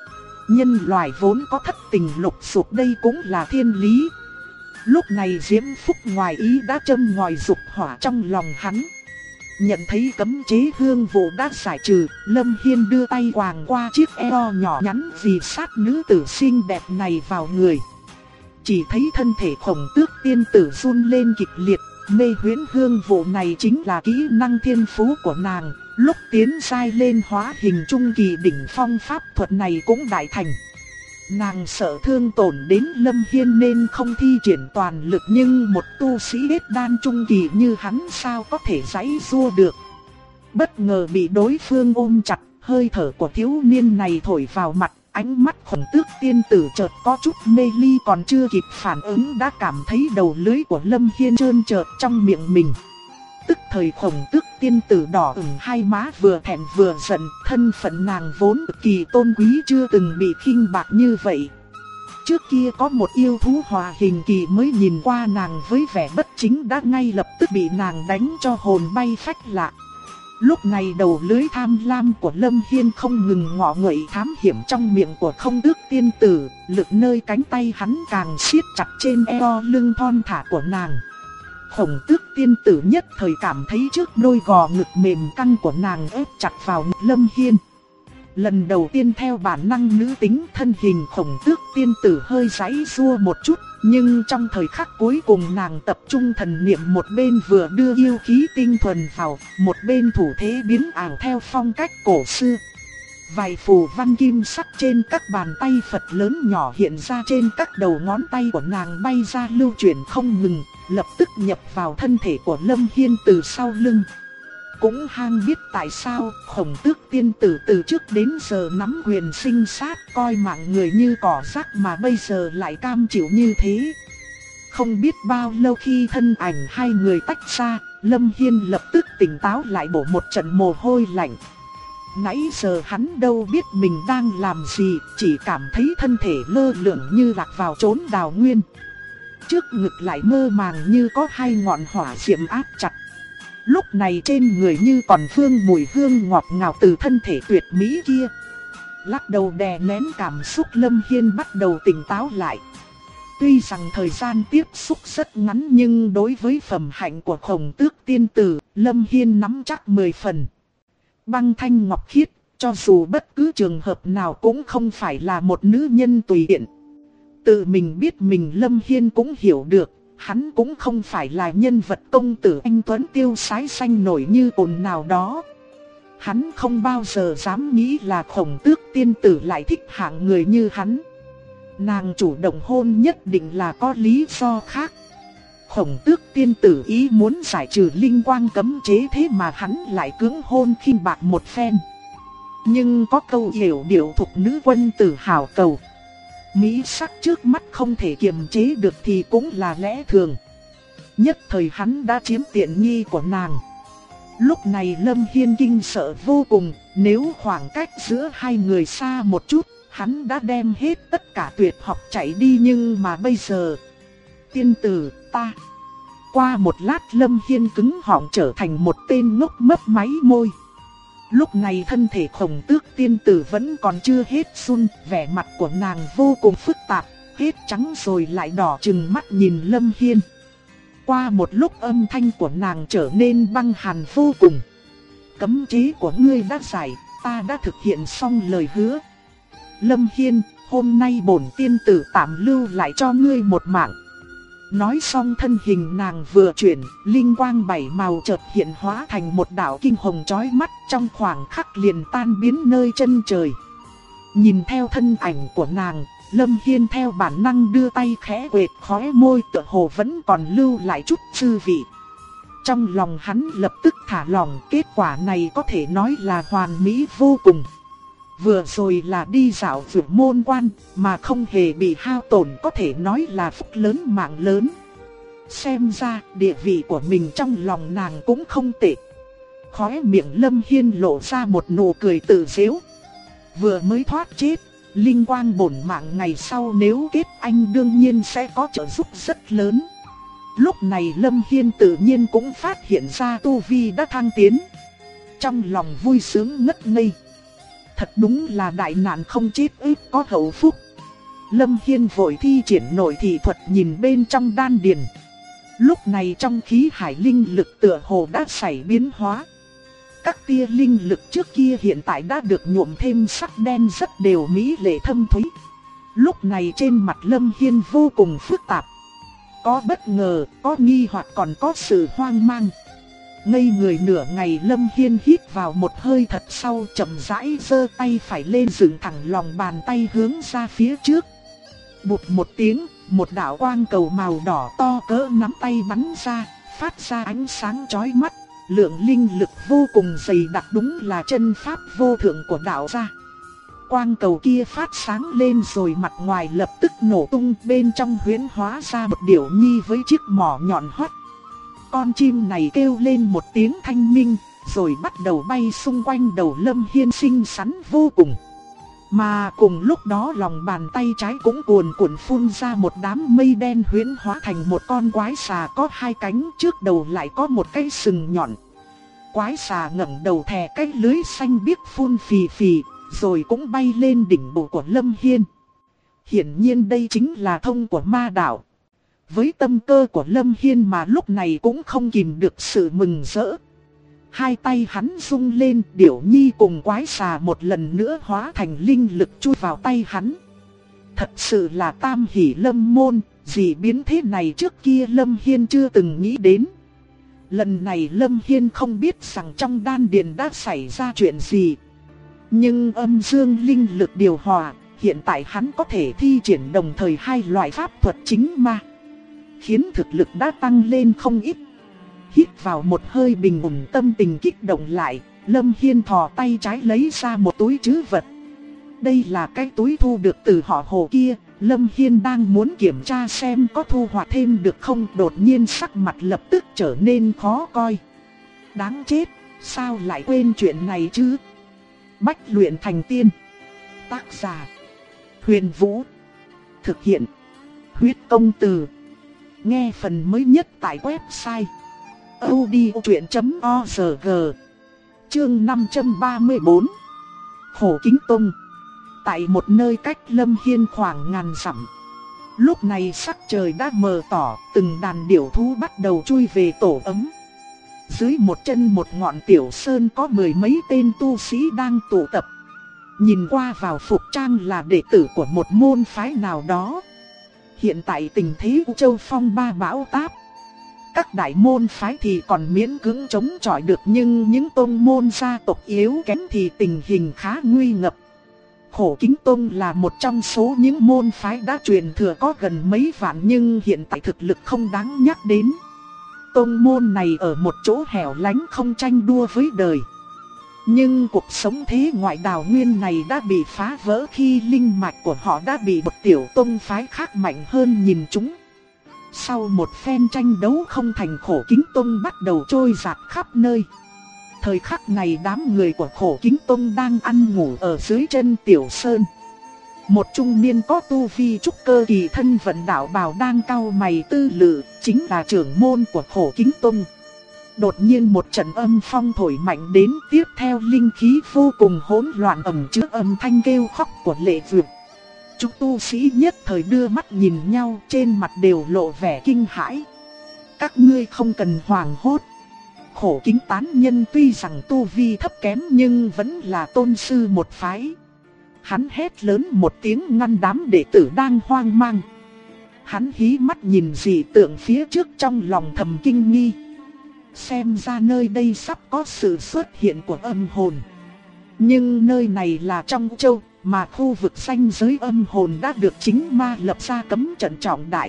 Nhân loại vốn có thất tình lục dục, đây cũng là thiên lý. Lúc này Diễm Phúc ngoài ý đã châm ngòi dục hỏa trong lòng hắn. Nhận thấy cấm chế Hương Vụ đã giải trừ, Lâm Hiên đưa tay quàng qua chiếc eo nhỏ nhắn vì sát nữ tử xinh đẹp này vào người. Chỉ thấy thân thể Khổng Tước tiên tử run lên kịch liệt, mê huyễn Hương Vụ này chính là kỹ năng thiên phú của nàng, lúc tiến giai lên hóa hình trung kỳ đỉnh phong pháp thuật này cũng đại thành. Nàng sợ thương tổn đến Lâm Hiên nên không thi triển toàn lực, nhưng một tu sĩ kết đan trung kỳ như hắn sao có thể giãy giụa được. Bất ngờ bị đối phương ôm chặt, hơi thở của thiếu niên này thổi vào mặt, ánh mắt Khổng Tước tiên tử chợt có chút mê ly, còn chưa kịp phản ứng đã cảm thấy đầu lưỡi của Lâm Hiên trơn trượt trong miệng mình. Tức thời Khổng Tước tiên tử đỏ ửng hai má, vừa thẹn vừa giận, thân phận nàng vốn cực kỳ tôn quý chưa từng bị khinh bạc như vậy. Trước kia có một yêu thú hòa hình kỳ mới nhìn qua nàng với vẻ bất chính đã ngay lập tức bị nàng đánh cho hồn bay phách lạc. Lúc này đầu lưỡi tham lam của Lâm Hiên không ngừng ngọ nguậy thám hiểm trong miệng của Không Tước tiên tử, lực nơi cánh tay hắn càng siết chặt trên eo lưng thon thả của nàng. Khổng Tước tiên tử nhất thời cảm thấy trước đôi gò ngực mềm căng của nàng ép chặt vào ngực Lâm Hiên. Lần đầu tiên theo bản năng nữ tính, thân hình Khổng Tước tiên tử hơi giãy giụa một chút, nhưng trong thời khắc cuối cùng nàng tập trung thần niệm, một bên vừa đưa yêu khí tinh thuần vào, một bên thủ thế biến ảo theo phong cách cổ xưa. Vài phù văn kim sắc trên các bàn tay Phật lớn nhỏ hiện ra trên các đầu ngón tay của nàng bay ra lưu chuyển không ngừng, lập tức nhập vào thân thể của Lâm Hiên từ sau lưng. Cũng hang biết tại sao Khổng Tước tiên tử từ trước đến giờ nắm quyền sinh sát, coi mạng người như cỏ rác mà bây giờ lại cam chịu như thế. Không biết bao lâu khi thân ảnh hai người tách ra, Lâm Hiên lập tức tỉnh táo lại, bổ một trận mồ hôi lạnh. Nãy giờ hắn đâu biết mình đang làm gì, chỉ cảm thấy thân thể lơ lửng như lạc vào chốn đào nguyên. Trước ngực lại mơ màng như có hai ngọn hỏa diệm áp chặt. Lúc này trên người như còn vương mùi hương ngọt ngào từ thân thể tuyệt mỹ kia. Lắc đầu đè nén cảm xúc, Lâm Hiên bắt đầu tỉnh táo lại. Tuy rằng thời gian tiếp xúc rất ngắn nhưng đối với phẩm hạnh của Khổng Tước tiên tử, Lâm Hiên nắm chắc 10 phần. Băng thanh ngọc khiết, cho dù bất cứ trường hợp nào cũng không phải là một nữ nhân tùy tiện. Tự mình biết mình, Lâm Hiên cũng hiểu được, hắn cũng không phải là nhân vật công tử anh tuấn tiêu sái xanh nổi như cồn nào đó. Hắn không bao giờ dám nghĩ là Khổng Tước tiên tử lại thích hạng người như hắn. Nàng chủ động hôn nhất định là có lý do khác. Khổng Tước tiên tử ý muốn giải trừ linh quang cấm chế, thế mà hắn lại cưỡng hôn khinh bạc một phen. Nhưng có câu hiểu điệu thục nữ quân tử hào cầu, mỹ sắc trước mắt không thể kiềm chế được thì cũng là lẽ thường. Nhất thời hắn đã chiếm tiện nghi của nàng. Lúc này Lâm Hiên kinh sợ vô cùng, nếu khoảng cách giữa hai người xa một chút, hắn đã đem hết tất cả tuyệt học chạy đi, nhưng mà bây giờ... Tiên tử, ta... Qua một lát Lâm Hiên cứng họng trở thành một tên ngốc mấp máy môi. Lúc này thân thể Khổng Tước tiên tử vẫn còn chưa hết run, vẻ mặt của nàng vô cùng phức tạp, hết trắng rồi lại đỏ trừng mắt nhìn Lâm Hiên. Qua một lúc âm thanh của nàng trở nên băng hàn vô cùng. Cấm chế của ngươi đã giải, ta đã thực hiện xong lời hứa. Lâm Hiên, hôm nay bổn tiên tử tạm lưu lại cho ngươi một mạng. Nói xong thân hình nàng vừa chuyển, linh quang bảy màu chợt hiện hóa thành một đạo kinh hồng chói mắt, trong khoảng khắc liền tan biến nơi chân trời. Nhìn theo thân ảnh của nàng, Lâm Hiên theo bản năng đưa tay khẽ quệt khóe môi, tựa hồ vẫn còn lưu lại chút dư vị. Trong lòng hắn lập tức thả lỏng, kết quả này có thể nói là hoàn mỹ vô cùng. Vừa rồi là đi dạo vườn môn quan, mà không hề bị hao tổn, có thể nói là phúc lớn mạng lớn. Xem ra địa vị của mình trong lòng nàng cũng không tệ. Khóe miệng Lâm Hiên lộ ra một nụ cười tự giễu. Vừa mới thoát chết, linh quang bổn mạng ngày sau nếu kết anh đương nhiên sẽ có trợ giúp rất lớn. Lúc này Lâm Hiên tự nhiên cũng phát hiện ra tu vi đã thăng tiến. Trong lòng vui sướng ngất ngây. Thật đúng là đại nạn không chết ức có hậu phúc. Lâm Hiên vội thi triển nội thị thuật nhìn bên trong đan điền. Lúc này trong khí hải linh lực tựa hồ đã xảy biến hóa. Các tia linh lực trước kia hiện tại đã được nhuộm thêm sắc đen rất đều mỹ lệ thâm thúy. Lúc này trên mặt Lâm Hiên vô cùng phức tạp. Có bất ngờ, có nghi hoặc còn có sự hoang mang. Ngây người nửa ngày Lâm Hiên hít vào một hơi thật sâu, chậm rãi giơ tay phải lên dựng thẳng lòng bàn tay hướng ra phía trước. Bụt một tiếng, một đạo quang cầu màu đỏ to cỡ nắm tay bắn ra, phát ra ánh sáng chói mắt. Lượng linh lực vô cùng dày đặc, đúng là chân pháp vô thượng của đạo gia. Quang cầu kia phát sáng lên rồi mặt ngoài lập tức nổ tung, bên trong huyễn hóa ra một điểu nhi với chiếc mỏ nhọn hoắt. Con chim này kêu lên một tiếng thanh minh, rồi bắt đầu bay xung quanh đầu Lâm Hiên xinh xắn vô cùng. Mà cùng lúc đó lòng bàn tay trái cũng cuồn cuộn phun ra một đám mây đen huyễn hóa thành một con quái xà có hai cánh, trước đầu lại có một cái sừng nhọn. Quái xà ngẩng đầu thè cái lưới xanh biếc phun phì phì, rồi cũng bay lên đỉnh bộ của Lâm Hiên. Hiển nhiên đây chính là thông của ma đạo. Với tâm cơ của Lâm Hiên mà lúc này cũng không kìm được sự mừng rỡ. Hai tay hắn rung lên, điểu nhi cùng quái xà một lần nữa hóa thành linh lực chui vào tay hắn. Thật sự là tam hỷ lâm môn, gì biến thế này trước kia Lâm Hiên chưa từng nghĩ đến. Lần này Lâm Hiên không biết rằng trong đan điền đã xảy ra chuyện gì. Nhưng âm dương linh lực điều hòa, hiện tại hắn có thể thi triển đồng thời hai loại pháp thuật chính ma, khiến thực lực đã tăng lên không ít. Hít vào một hơi bình ổn, tâm tình kích động lại, Lâm Hiên thò tay trái lấy ra một túi trữ vật. Đây là cái túi thu được từ họ Hồ kia. Lâm Hiên đang muốn kiểm tra xem có thu hoạch thêm được không, đột nhiên sắc mặt lập tức trở nên khó coi. Đáng chết, sao lại quên chuyện này chứ? Bách luyện thành tiên. Tác giả: Huyền Vũ. Thực hiện: Huyết Công Từ. Nghe phần mới nhất tại website audiochuyện.org. Chương 534. Khổ Kính Tông. Tại một nơi cách Lâm Hiên khoảng ngàn dặm. Lúc này sắc trời đã mờ tỏ, từng đàn điểu thú bắt đầu chui về tổ ấm. Dưới một chân một ngọn tiểu sơn có mười mấy tên tu sĩ đang tụ tập. Nhìn qua vào phục trang là đệ tử của một môn phái nào đó. Hiện tại tình thế U Châu phong ba bão táp. Các đại môn phái thì còn miễn cưỡng chống chọi được, nhưng những tông môn gia tộc yếu kém thì tình hình khá nguy ngập. Khổ Kính Tông là một trong số những môn phái đã truyền thừa có gần mấy vạn, nhưng hiện tại thực lực không đáng nhắc đến. Tông môn này ở một chỗ hẻo lánh không tranh đua với đời. Nhưng cuộc sống thế ngoại đào nguyên này đã bị phá vỡ khi linh mạch của họ đã bị một tiểu tông phái khác mạnh hơn nhìn chúng. Sau một phen tranh đấu không thành, Khổ Kính Tông bắt đầu trôi dạt khắp nơi. Thời khắc này đám người của Khổ Kính Tông đang ăn ngủ ở dưới chân tiểu sơn. Một trung niên có tu vi trúc cơ kỳ thân vận đạo bào đang cau mày tư lự, chính là trưởng môn của Khổ Kính Tông. Đột nhiên một trận âm phong thổi mạnh đến, tiếp theo linh khí vô cùng hỗn loạn ẩn chứa âm thanh kêu khóc của Lệ Dược. Chúng tu sĩ nhất thời đưa mắt nhìn nhau, trên mặt đều lộ vẻ kinh hãi. Các ngươi không cần hoảng hốt. Khổ Kính tán nhân tuy rằng tu vi thấp kém nhưng vẫn là tôn sư một phái. Hắn hét lớn một tiếng ngăn đám đệ tử đang hoang mang. Hắn hí mắt nhìn dị tượng phía trước, trong lòng thầm kinh nghi. Xem ra nơi đây sắp có sự xuất hiện của âm hồn. Nhưng nơi này là trong U Châu, mà khu vực ranh giới âm hồn đã được chính ma lập ra cấm trận trọng đại.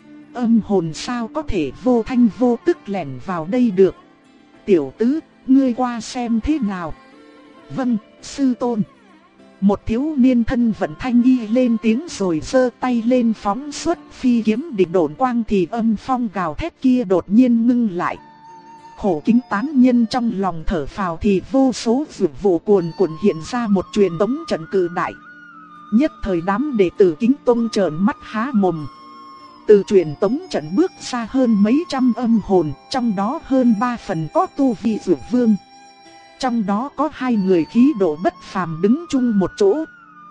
Âm hồn sao có thể vô thanh vô tức lẻn vào đây được? Tiểu tứ, ngươi qua xem thế nào. Vâng, sư tôn. Một thiếu niên thân vận thanh y lên tiếng rồi giơ tay lên phóng xuất phi kiếm địch độn quang, thì âm phong gào thét kia đột nhiên ngưng lại. Khổ Kính tán nhân trong lòng thở phào thì vô số dược vụ cuồn cuộn hiện ra một truyền tống trận cự đại. Nhất thời đám đệ tử Kính Tông trợn mắt há mồm. Từ truyền tống trận bước ra hơn mấy trăm âm hồn, trong đó hơn 3 phần có tu vi dược vương. Trong đó có 2 người khí độ bất phàm đứng chung một chỗ.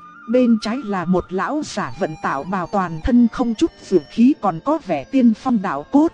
Bên trái là một lão giả vận tạo bào toàn thân không chút dược khí, còn có vẻ tiên phong đạo cốt.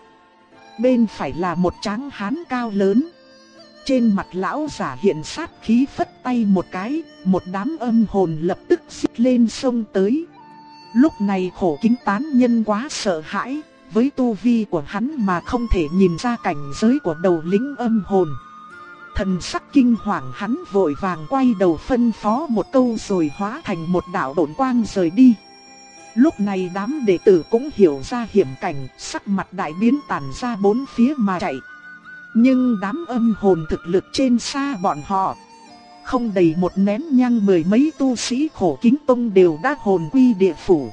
Bên phải là một tráng hán cao lớn. Trên mặt lão giả hiện sát khí, phất tay một cái, một đám âm hồn lập tức xích lên sông tới. Lúc này Khổ Kính tán nhân quá sợ hãi, với tu vi của hắn mà không thể nhìn ra cảnh giới của đầu lĩnh âm hồn. Thần sắc kinh hoàng, hắn vội vàng quay đầu phân phó một câu rồi hóa thành một đạo độn quang rời đi. Lúc này đám đệ tử cũng hiểu ra hiểm cảnh, sắc mặt đại biến tản ra bốn phía mà chạy. Nhưng đám âm hồn thực lực trên xa bọn họ. Không đầy một nén nhang, mười mấy tu sĩ Khổ Kính Tông đều đã hồn quy địa phủ.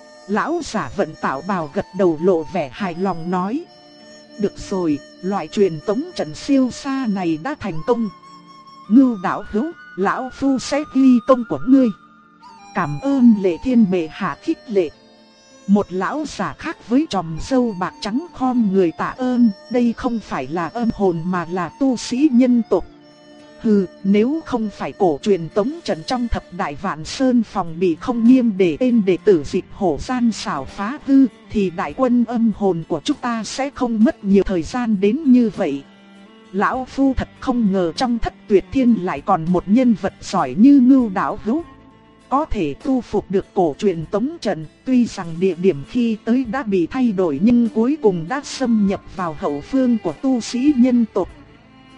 Lão giả vận tạo bào gật đầu lộ vẻ hài lòng nói. Được rồi, loại truyền tống trận siêu xa này đã thành công. Ngưu đạo hữu, lão phu sẽ ghi công của ngươi. Cảm ơn Lệ Thiên bệ hạ khích lệ. Một lão giả khác với tròm râu bạc trắng khom người tạ ơn. Đây không phải là âm hồn mà là tu sĩ nhân tộc. Hừ, nếu không phải cổ truyền tống trận trong thập đại vạn sơn phòng bị không nghiêm để tên đệ tử dịch hổ gian xảo phá hư, thì đại quân âm hồn của chúng ta sẽ không mất nhiều thời gian đến như vậy. Lão phu thật không ngờ trong Thất Tuyệt Thiên lại còn một nhân vật giỏi như Ngưu đạo hữu. Có thể tu phục được cổ truyền tống trận, tuy rằng địa điểm khi tới đã bị thay đổi nhưng cuối cùng đã xâm nhập vào hậu phương của tu sĩ nhân tộc.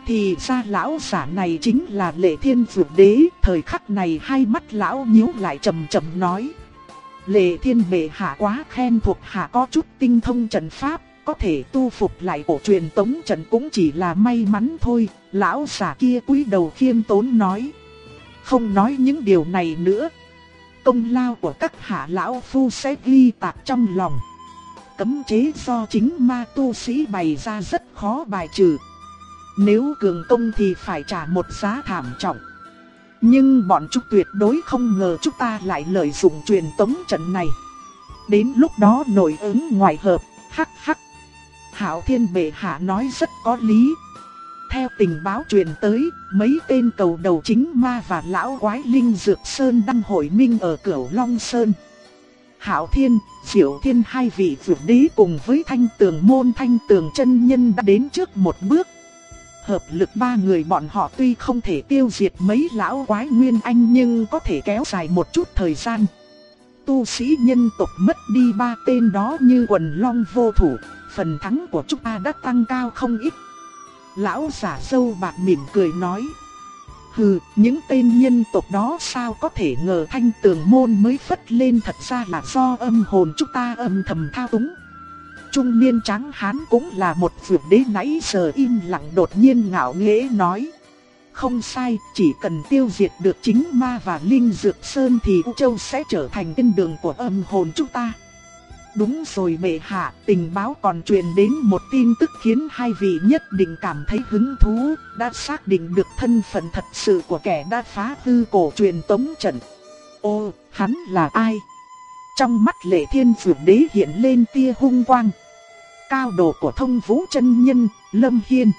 Thì ra lão giả này chính là Lệ Thiên Dược Đế. Thời khắc này hai mắt lão nhíu lại trầm trầm nói: Lệ Thiên bệ hạ quá khen thuộc hạ có chút tinh thông trận pháp, có thể tu phục lại cổ truyền tống trận cũng chỉ là may mắn thôi. Lão giả kia cúi đầu khiêm tốn nói: Không nói những điều này nữa, công lao của các hạ lão phu sẽ ghi tạc trong lòng. Cấm chế do chính ma tu sĩ bày ra rất khó bài trừ. Nếu cường công thì phải trả một giá thảm trọng. Nhưng bọn chúng tuyệt đối không ngờ chúng ta lại lợi dụng truyền tống trận này. Đến lúc đó nội ứng ngoại hợp, hắc hắc. Hạo Thiên bệ hạ nói rất có lý. Theo tình báo truyền tới, mấy tên cầu đầu chính ma và lão quái Linh Dược Sơn đang hội minh ở Cửu Long Sơn. Hạo Thiên, Diệu Thiên hai vị Dược Đế cùng với Thanh Tường Môn Thanh Tường chân nhân đã đến trước một bước. Hợp lực ba người bọn họ tuy không thể tiêu diệt mấy lão quái nguyên anh nhưng có thể kéo dài một chút thời gian. Tu sĩ nhân tộc mất đi ba tên đó như quần long vô thủ, phần thắng của chúng ta đã tăng cao không ít. Lão giả râu bạc mỉm cười nói: Hừ, những tên nhân tộc đó sao có thể ngờ Thanh Tường Môn mới phất lên, thật ra là do âm hồn chúng ta âm thầm thao túng. Trung niên trắng hán cũng là một Dược Đế nãy giờ im lặng đột nhiên ngạo nghễ nói: Không sai, chỉ cần tiêu diệt được chính ma và Linh Dược Sơn thì U Châu sẽ trở thành thiên đường của âm hồn chúng ta. Đúng rồi bệ hạ, tình báo còn truyền đến một tin tức khiến hai vị nhất định cảm thấy hứng thú, đã xác định được thân phận thật sự của kẻ đã phá hư cổ truyền tống trận. Ô, hắn là ai? Trong mắt Lệ Thiên Dược Đế hiện lên tia hung quang. Cao độ của Thông Vũ chân nhân, Lâm Hiên.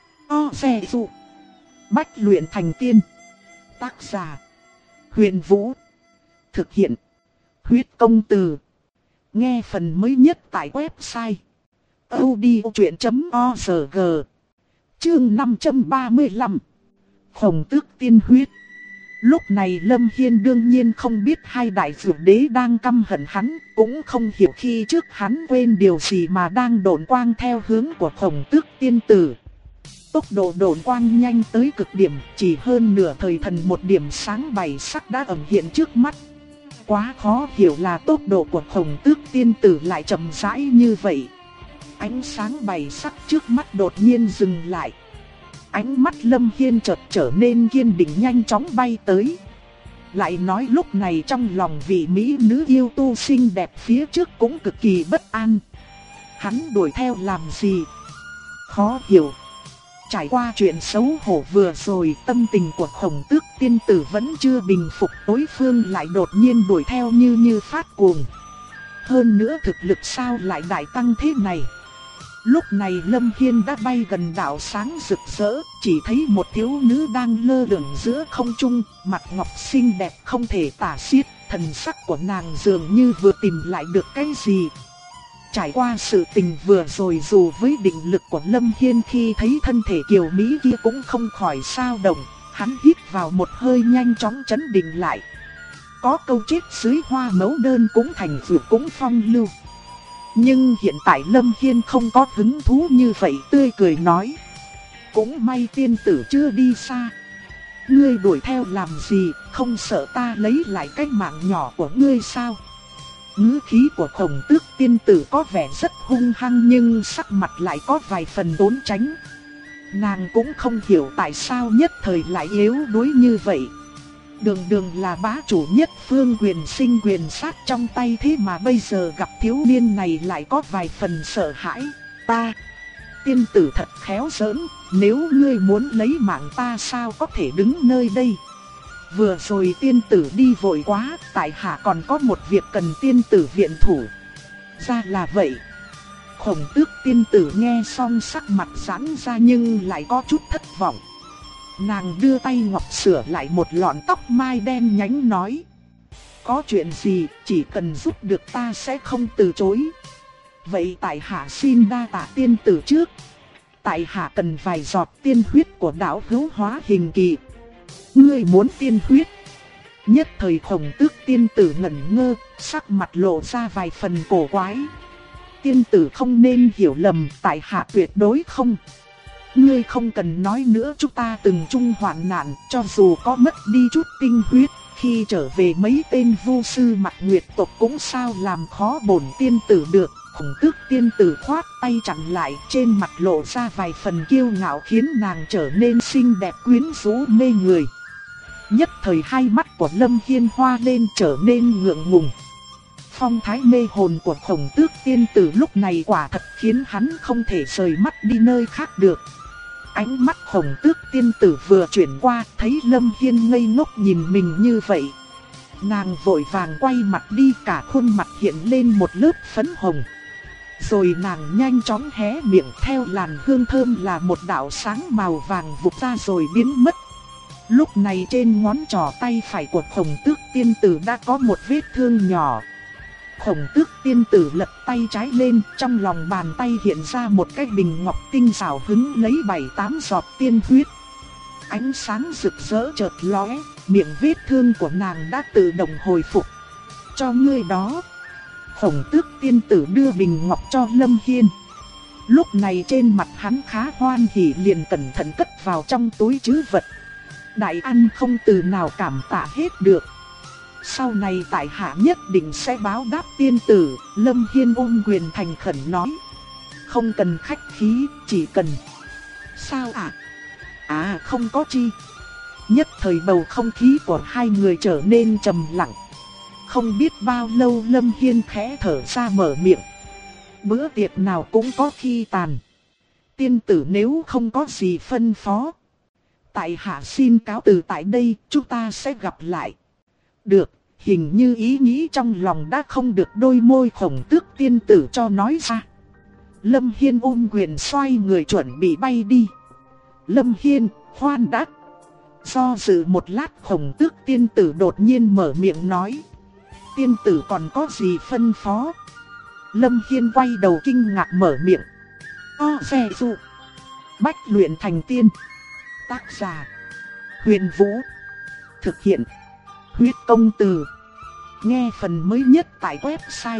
Xe dụ. Bách luyện thành tiên. Tác giả: Huyền Vũ. Thực hiện: Huyết Công Từ. Nghe phần mới nhất tại website audiochuyện.org. Chương 535. Khổng Tước tiên huyết. Lúc này Lâm Hiên đương nhiên không biết hai đại Dược Đế đang căm hận hắn, cũng không hiểu khi trước hắn quên điều gì mà đang độn quang theo hướng của Khổng Tước tiên tử. Tốc độ độn quang nhanh tới cực điểm, chỉ hơn nửa thời thần một điểm sáng bảy sắc đã ẩn hiện trước mắt. Quá khó hiểu là tốc độ của Khổng Tước tiên tử lại chậm rãi như vậy. Ánh sáng bảy sắc trước mắt đột nhiên dừng lại. Ánh mắt Lâm Hiên chợt trở nên kiên định, nhanh chóng bay tới. Lại nói lúc này trong lòng vị mỹ nữ yêu tu xinh đẹp phía trước cũng cực kỳ bất an. Hắn đuổi theo làm gì? Khó hiểu. Trải qua chuyện xấu hổ vừa rồi, tâm tình của Khổng Tước tiên tử vẫn chưa bình phục, đối phương lại đột nhiên đuổi theo như phát cuồng. Hơn nữa thực lực sao lại đại tăng thế này? Lúc này Lâm Hiên đã bay gần đạo sáng rực rỡ, chỉ thấy một thiếu nữ đang lơ lửng giữa không trung, mặt ngọc xinh đẹp không thể tả xiết, thần sắc của nàng dường như vừa tìm lại được cái gì. Trải qua sự tình vừa rồi, dù với định lực của Lâm Hiên khi thấy thân thể kiều Mỹ kia cũng không khỏi sao động, hắn hít vào một hơi nhanh chóng trấn định lại. Có câu chết dưới hoa mẫu đơn cũng thành vượt cũng phong lưu. Nhưng hiện tại Lâm Hiên không có hứng thú như vậy, tươi cười nói: Cũng may tiên tử chưa đi xa. Ngươi đuổi theo làm gì, không sợ ta lấy lại cái mạng nhỏ của ngươi sao? Ngữ khí của Khổng Tước tiên tử có vẻ rất hung hăng nhưng sắc mặt lại có vài phần trốn tránh. Nàng cũng không hiểu tại sao nhất thời lại yếu đuối như vậy. Đường đường là bá chủ nhất phương, quyền sinh quyền sát trong tay, thế mà bây giờ gặp thiếu niên này lại có vài phần sợ hãi. Ta, tiên tử thật khéo giỡn, nếu ngươi muốn lấy mạng ta sao có thể đứng nơi đây. Vừa rồi tiên tử đi vội quá, tại hạ còn có một việc cần tiên tử viện thủ. Ra là vậy. Khổng Tước tiên tử nghe xong sắc mặt giãn ra nhưng lại có chút thất vọng. Nàng đưa tay ngọc sửa lại một lọn tóc mai đen nhánh nói: Có chuyện gì, chỉ cần giúp được ta sẽ không từ chối. Vậy tại hạ xin đa tạ tiên tử trước. Tại hạ cần vài giọt tiên huyết của đạo hữu hóa hình kỳ. Ngươi muốn tiên huyết? Nhất thời Khổng Tước tiên tử ngẩn ngơ, sắc mặt lộ ra vài phần cổ quái. Tiên tử không nên hiểu lầm, tại hạ tuyệt đối không. Ngươi không cần nói nữa, chúng ta từng chung hoạn nạn, cho dù có mất đi chút tinh huyết, khi trở về mấy tên vu sư mặt nguyệt tộc cũng sao làm khó bổn tiên tử được. Khổng Tước tiên tử khoát tay chặn lại, trên mặt lộ ra vài phần kiêu ngạo khiến nàng trở nên xinh đẹp quyến rũ mê người. Nhất thời hai mắt của Lâm Hiên hoa lên, trở nên ngượng ngùng. Phong thái mê hồn của Khổng Tước tiên tử lúc này quả thật khiến hắn không thể rời mắt đi nơi khác được. Ánh mắt Khổng Tước tiên tử vừa chuyển qua, thấy Lâm Hiên ngây ngốc nhìn mình như vậy. Nàng vội vàng quay mặt đi, cả khuôn mặt hiện lên một lớp phấn hồng. Rồi nàng nhanh chóng hé miệng, theo làn hương thơm là một đạo sáng màu vàng vụt ra rồi biến mất. Lúc này trên ngón trỏ tay phải của Khổng Tước tiên tử đã có một vết thương nhỏ. Khổng Tước tiên tử lật tay trái lên, trong lòng bàn tay hiện ra một cái bình ngọc tinh xảo hứng lấy 7-8 giọt tiên huyết. Ánh sáng rực rỡ chợt lóe, miệng vết thương của nàng đã tự động hồi phục. Cho ngươi đó. Khổng Tước tiên tử đưa bình ngọc cho Lâm Hiên. Lúc này trên mặt hắn khá hoan hỉ, liền cẩn thận cất vào trong túi trữ vật. Đại ăn không từ nào cảm tạ hết được. Sau này tại hạ nhất định sẽ báo đáp tiên tử. Lâm Hiên ôm quyền thành khẩn nói. Không cần khách khí, chỉ cần. Sao ạ? Không có chi. Nhất thời bầu không khí của hai người trở nên trầm lặng. Không biết bao lâu Lâm Hiên khẽ thở ra mở miệng. Bữa tiệc nào cũng có khi tàn. Tiên tử nếu không có gì phân phó, tại hạ xin cáo từ tại đây, chúng ta sẽ gặp lại. Được, hình như ý nghĩ trong lòng đã không được đôi môi Khổng Tước tiên tử cho nói ra. Lâm Hiên ôm quyền xoay người chuẩn bị bay đi. Lâm Hiên, khoan đã. Do dự một lát Khổng Tước tiên tử đột nhiên mở miệng nói. Tiên tử còn có gì phân phó? Lâm Hiên quay đầu kinh ngạc mở miệng. Xe dụ. Bách luyện thành tiên. Tác giả Huyền Vũ. Thực hiện Huyết Công Từ. Nghe phần mới nhất tại website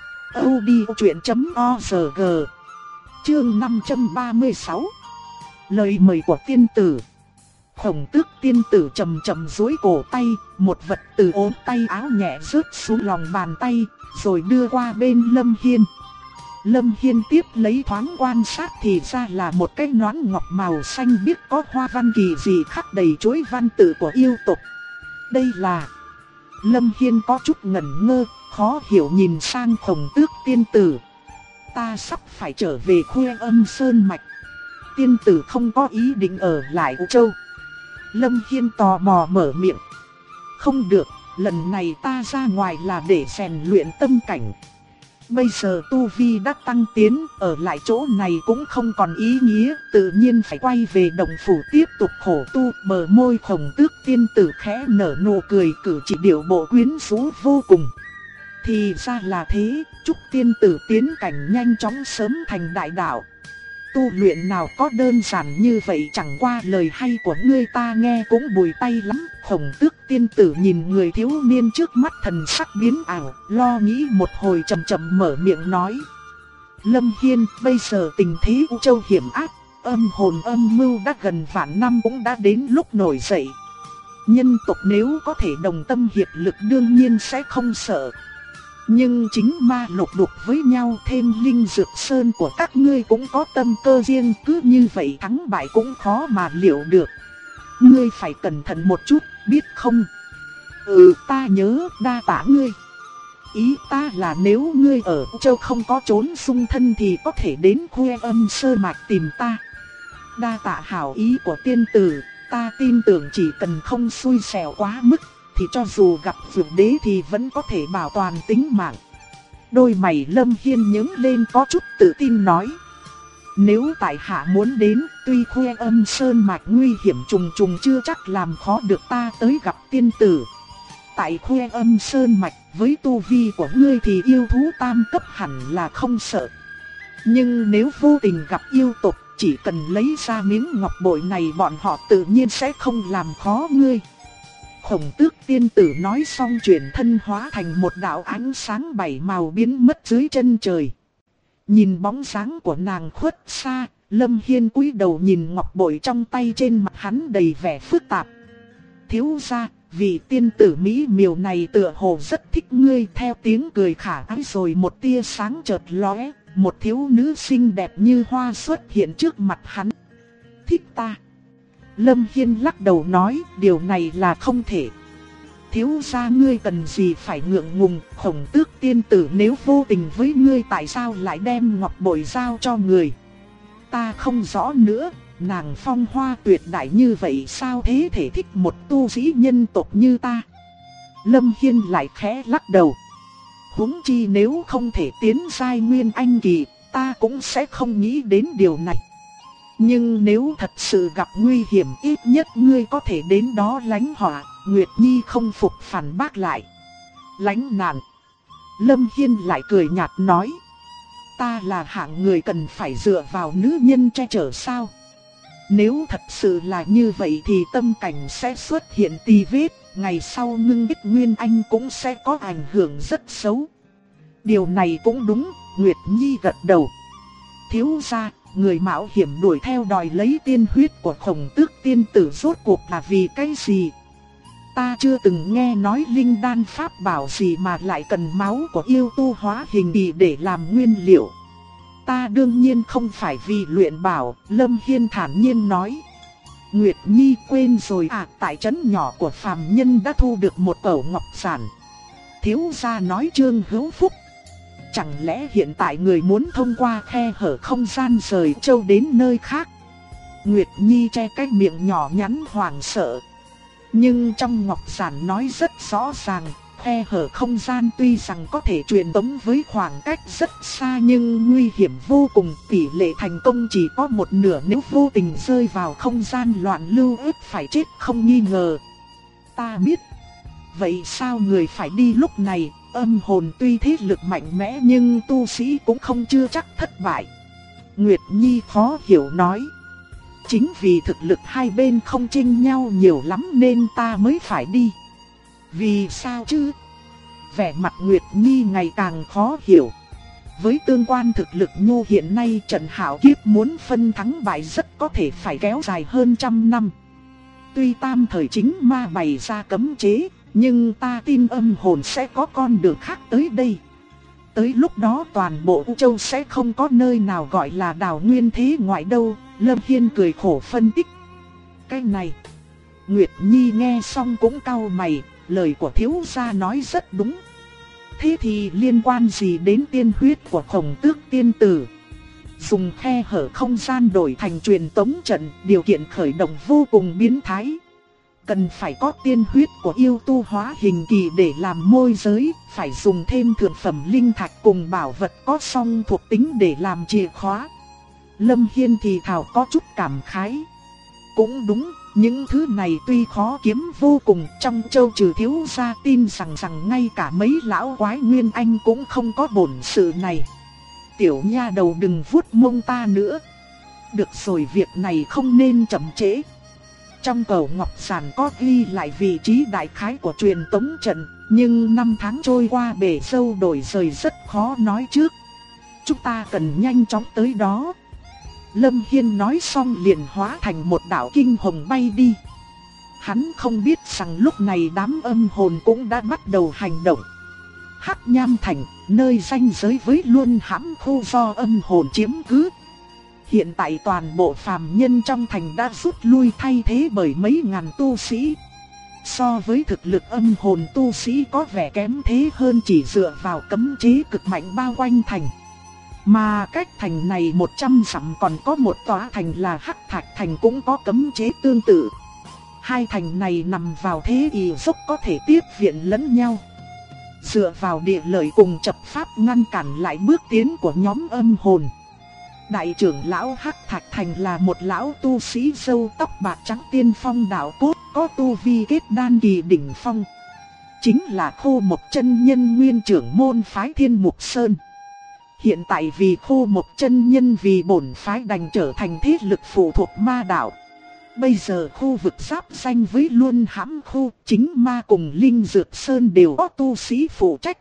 audiochuyện.org. Chương 536. Lời mời của tiên tử. Khổng Tước tiên tử chậm chậm duỗi cổ tay, một vật từ ốm tay áo nhẹ rớt xuống lòng bàn tay, rồi đưa qua bên Lâm Hiên. Lâm Hiên tiếp lấy thoáng quan sát thì ra là một cái nón ngọc màu xanh biếc có hoa văn kỳ dị khắc đầy chuỗi văn tự của yêu tộc. Đây là... Lâm Hiên có chút ngẩn ngơ, khó hiểu nhìn sang Khổng Tước tiên tử. Ta sắp phải trở về Khuê Âm Sơn Mạch. Tiên tử không có ý định ở lại U Châu. Lâm Hiên tò mò mở miệng. Không được, lần này ta ra ngoài là để rèn luyện tâm cảnh. Bây giờ tu vi đã tăng tiến, ở lại chỗ này cũng không còn ý nghĩa, tự nhiên phải quay về đồng phủ tiếp tục khổ tu. Bờ môi Khổng Tước tiên tử khẽ nở nụ cười, cử chỉ điệu bộ quyến rũ vô cùng. Thì ra là thế, chúc tiên tử tiến cảnh nhanh chóng sớm thành đại đạo. Tu luyện nào có đơn giản như vậy, chẳng qua lời hay của ngươi ta nghe cũng bùi tay lắm. Khổng Tước tiên tử nhìn người thiếu niên trước mắt thần sắc biến ảo, lo nghĩ một hồi chậm chậm mở miệng nói. Lâm Hiên, bây giờ tình thế U Châu hiểm ác, âm hồn âm mưu đã gần vạn năm cũng đã đến lúc nổi dậy. Nhân tộc nếu có thể đồng tâm hiệp lực đương nhiên sẽ không sợ. Nhưng chính ma lục đục với nhau, thêm linh dược sơn của các ngươi cũng có tâm cơ riêng, cứ như vậy thắng bại cũng khó mà liệu được. Ngươi phải cẩn thận một chút, biết không? Ta nhớ, đa tạ ngươi. Ý ta là nếu ngươi ở châu không có trốn xung thân thì có thể đến Khuê Âm Sơn Mạch tìm ta. Đa tạ hảo ý của tiên tử, ta tin tưởng chỉ cần không xui xẻo quá mức, thì cho dù gặp Dược Đế thì vẫn có thể bảo toàn tính mạng. Đôi mày Lâm Hiên nhướng lên có chút tự tin nói. Nếu tại hạ muốn đến, tuy Khuê Âm Sơn Mạch nguy hiểm trùng trùng chưa chắc làm khó được ta tới gặp tiên tử. Tại Khuê Âm Sơn Mạch, với tu vi của ngươi thì yêu thú tam cấp hẳn là không sợ. Nhưng nếu vô tình gặp yêu tộc, chỉ cần lấy ra miếng ngọc bội này bọn họ tự nhiên sẽ không làm khó ngươi. Khổng Tước tiên tử nói xong chuyển thân hóa thành một đạo ánh sáng bảy màu biến mất dưới chân trời. Nhìn bóng dáng của nàng khuất xa, Lâm Hiên cúi đầu nhìn ngọc bội trong tay, trên mặt hắn đầy vẻ phức tạp. Thiếu gia, vị tiên tử mỹ miều này tựa hồ rất thích ngươi. Theo tiếng cười khả ái rồi một tia sáng chợt lóe, một thiếu nữ xinh đẹp như hoa xuất hiện trước mặt hắn. Thích ta? Lâm Hiên lắc đầu nói, điều này là không thể. Thiếu gia ngươi cần gì phải ngượng ngùng, Khổng Tước tiên tử nếu vô tình với ngươi tại sao lại đem ngọc bội giao cho người? Ta không rõ nữa, nàng phong hoa tuyệt đại như vậy sao thế thể thích một tu sĩ nhân tộc như ta? Lâm Hiên lại khẽ lắc đầu. Huống chi nếu không thể tiến giai nguyên anh kỳ, ta cũng sẽ không nghĩ đến điều này. Nhưng nếu thật sự gặp nguy hiểm, ít nhất ngươi có thể đến đó lánh họa. Nguyệt Nhi không phục phản bác lại. Lánh nạn? Lâm Hiên lại cười nhạt nói. Ta là hạng người cần phải dựa vào nữ nhân che chở sao? Nếu thật sự là như vậy thì tâm cảnh sẽ xuất hiện tì vết, ngày sau ngưng kết nguyên anh cũng sẽ có ảnh hưởng rất xấu. Điều này cũng đúng, Nguyệt Nhi gật đầu. Thiếu gia, người mạo hiểm đuổi theo đòi lấy tiên huyết của Khổng Tước tiên tử rốt cuộc là vì cái gì? Ta chưa từng nghe nói linh đan pháp bảo gì mà lại cần máu của yêu tu hóa hình kỳ để làm nguyên liệu. Ta đương nhiên không phải vì luyện bảo, Lâm Hiên thản nhiên nói. Nguyệt Nhi quên rồi à, tại trấn nhỏ của phàm nhân đã thu được một cẩu ngọc giản. Thiếu gia nói Trương Hữu Phúc. Chẳng lẽ hiện tại người muốn thông qua khe hở không gian rời châu đến nơi khác? Nguyệt Nhi che cái miệng nhỏ nhắn hoảng sợ. Nhưng trong ngọc giản nói rất rõ ràng, khe hở không gian tuy rằng có thể truyền tống với khoảng cách rất xa nhưng nguy hiểm vô cùng, tỷ lệ thành công chỉ có một nửa, nếu vô tình rơi vào không gian loạn lưu ức phải chết không nghi ngờ. Ta biết. Vậy sao người phải đi lúc này? Âm hồn tuy thế lực mạnh mẽ nhưng tu sĩ cũng không chưa chắc thất bại. Nguyệt Nhi khó hiểu nói. Chính vì thực lực hai bên không chênh nhau nhiều lắm nên ta mới phải đi. Vì sao chứ? Vẻ mặt Nguyệt Nhi ngày càng khó hiểu. Với tương quan thực lực nhu hiện nay, trận hạo kiếp muốn phân thắng bại rất có thể phải kéo dài hơn 100 năm. Tuy tam thời chính ma bày ra cấm chế, nhưng ta tin âm hồn sẽ có con đường khác tới đây. Tới lúc đó toàn bộ U Châu sẽ không có nơi nào gọi là đảo nguyên thế ngoại đâu. Lâm Hiên cười khổ phân tích. Cái này, Nguyệt Nhi nghe xong cũng cau mày, lời của thiếu gia nói rất đúng. Thế thì liên quan gì đến tiên huyết của Khổng Tước tiên tử? Dùng khe hở không gian đổi thành truyền tống trận, điều kiện khởi động vô cùng biến thái. Cần phải có tiên huyết của yêu tu hóa hình kỳ để làm môi giới, phải dùng thêm thượng phẩm linh thạch cùng bảo vật có song thuộc tính để làm chìa khóa. Lâm Hiên thì thào có chút cảm khái. Cũng đúng, những thứ này tuy khó kiếm vô cùng, trong châu trừ thiếu gia tin rằng ngay cả mấy lão quái nguyên anh cũng không có bổn sự này. Tiểu nha đầu đừng vuốt mông ta nữa. Được rồi, việc này không nên chậm trễ. Trong cẩu ngọc giản có ghi lại vị trí đại khái của truyền tống trận, nhưng năm tháng trôi qua bể sâu đổi rời rất khó nói trước. Chúng ta cần nhanh chóng tới đó. Lâm Hiên nói xong liền hóa thành một đạo kinh hồng bay đi. Hắn không biết rằng lúc này đám âm hồn cũng đã bắt đầu hành động. Hắc Nham Thành, nơi ranh giới với Luân Hãm khu do âm hồn chiếm cứ. Hiện tại toàn bộ phàm nhân trong thành đã rút lui, thay thế bởi mấy ngàn tu sĩ. So với thực lực âm hồn, tu sĩ có vẻ kém thế hơn, chỉ dựa vào cấm chế cực mạnh bao quanh thành. Mà cách thành này 100 dặm còn có một tòa thành là Hắc Thạch Thành cũng có cấm chế tương tự. Hai thành này nằm vào thế ì dốc, có thể tiếp viện lẫn nhau. Dựa vào địa lợi cùng chập pháp ngăn cản lại bước tiến của nhóm âm hồn. Đại trưởng lão Hắc Thạch Thành là một lão tu sĩ râu tóc bạc trắng tiên phong đạo cốt, có tu vi kết đan kỳ đỉnh phong. Chính là Khô Mộc chân nhân nguyên trưởng môn phái Thiên Mục Sơn. Hiện tại vì Khô Mộc chân nhân vì bổn phái đành trở thành thế lực phụ thuộc ma đạo. Bây giờ khu vực giáp danh với Luân Hãm khu, chính ma cùng Linh Dược Sơn đều có tu sĩ phụ trách.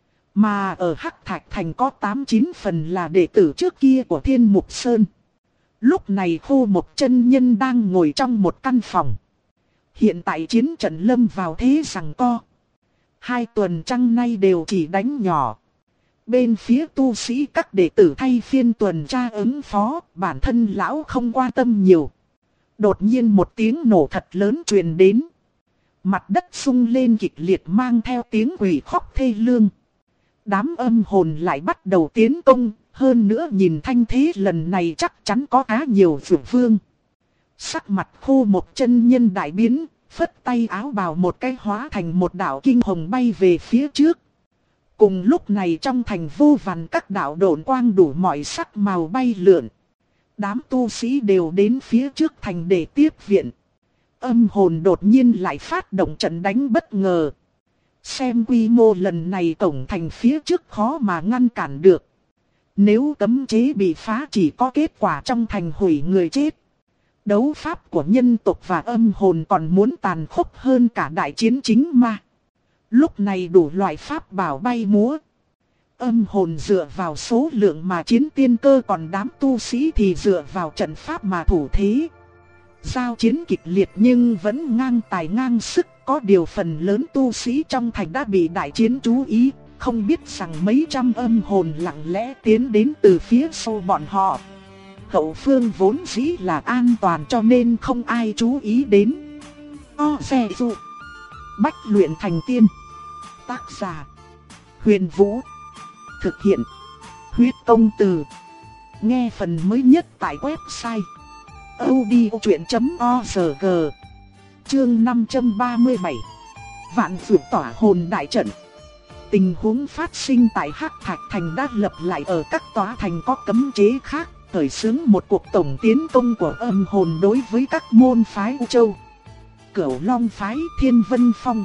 Mà ở Hắc Thạch Thành có 8-9 phần là đệ tử trước kia của Thiên Mục Sơn. Lúc này Khô Mộc chân nhân đang ngồi trong một căn phòng. Hiện tại chiến trận lâm vào thế giằng co. 2 tuần trăng nay đều chỉ đánh nhỏ. Bên phía tu sĩ các đệ tử thay phiên tuần tra ứng phó, bản thân lão không quan tâm nhiều. Đột nhiên một tiếng nổ thật lớn truyền đến. Mặt đất rung lên kịch liệt mang theo tiếng quỷ khóc thê lương. Đám âm hồn lại bắt đầu tiến công, hơn nữa nhìn thanh thế lần này chắc chắn có khá nhiều dược vương. Sắc mặt Khô Mộc chân nhân đại biến, phất tay áo bào một cái hóa thành một đạo kinh hồng bay về phía trước. Cùng lúc này trong thành vô vàn các đạo độn quang đủ mọi sắc màu bay lượn. Đám tu sĩ đều đến phía trước thành để tiếp viện. Âm hồn đột nhiên lại phát động trận đánh bất ngờ. Xem quy mô lần này cổng thành phía trước khó mà ngăn cản được. Nếu cấm chế bị phá chỉ có kết quả trong thành hủy người chết. Đấu pháp của nhân tộc và âm hồn còn muốn tàn khốc hơn cả đại chiến chính ma. Lúc này đủ loại pháp bảo bay múa. Âm hồn dựa vào số lượng mà chiến tiên cơ, còn đám tu sĩ thì dựa vào trận pháp mà thủ thế. Giao chiến kịch liệt nhưng vẫn ngang tài ngang sức, có điều phần lớn tu sĩ trong thành đã bị đại chiến chú ý, không biết rằng mấy trăm âm hồn lặng lẽ tiến đến từ phía sau bọn họ. Hậu phương vốn dĩ là an toàn cho nên không ai chú ý đến. Xe dụ Bách luyện thành tiên. Tác giả Huyền Vũ. Thực hiện Huyết Công Từ. Nghe phần mới nhất tại website audiochuyện.org. Chương 537. Vạn Dược Tỏa Hồn Đại Trận. Tình huống phát sinh tại Hắc Thạch Thành đã lập lại ở các tòa thành có cấm chế khác, khởi xướng một cuộc tổng tiến công của âm hồn đối với các môn phái U Châu, Cửu Long phái, Thiên Vân Phong.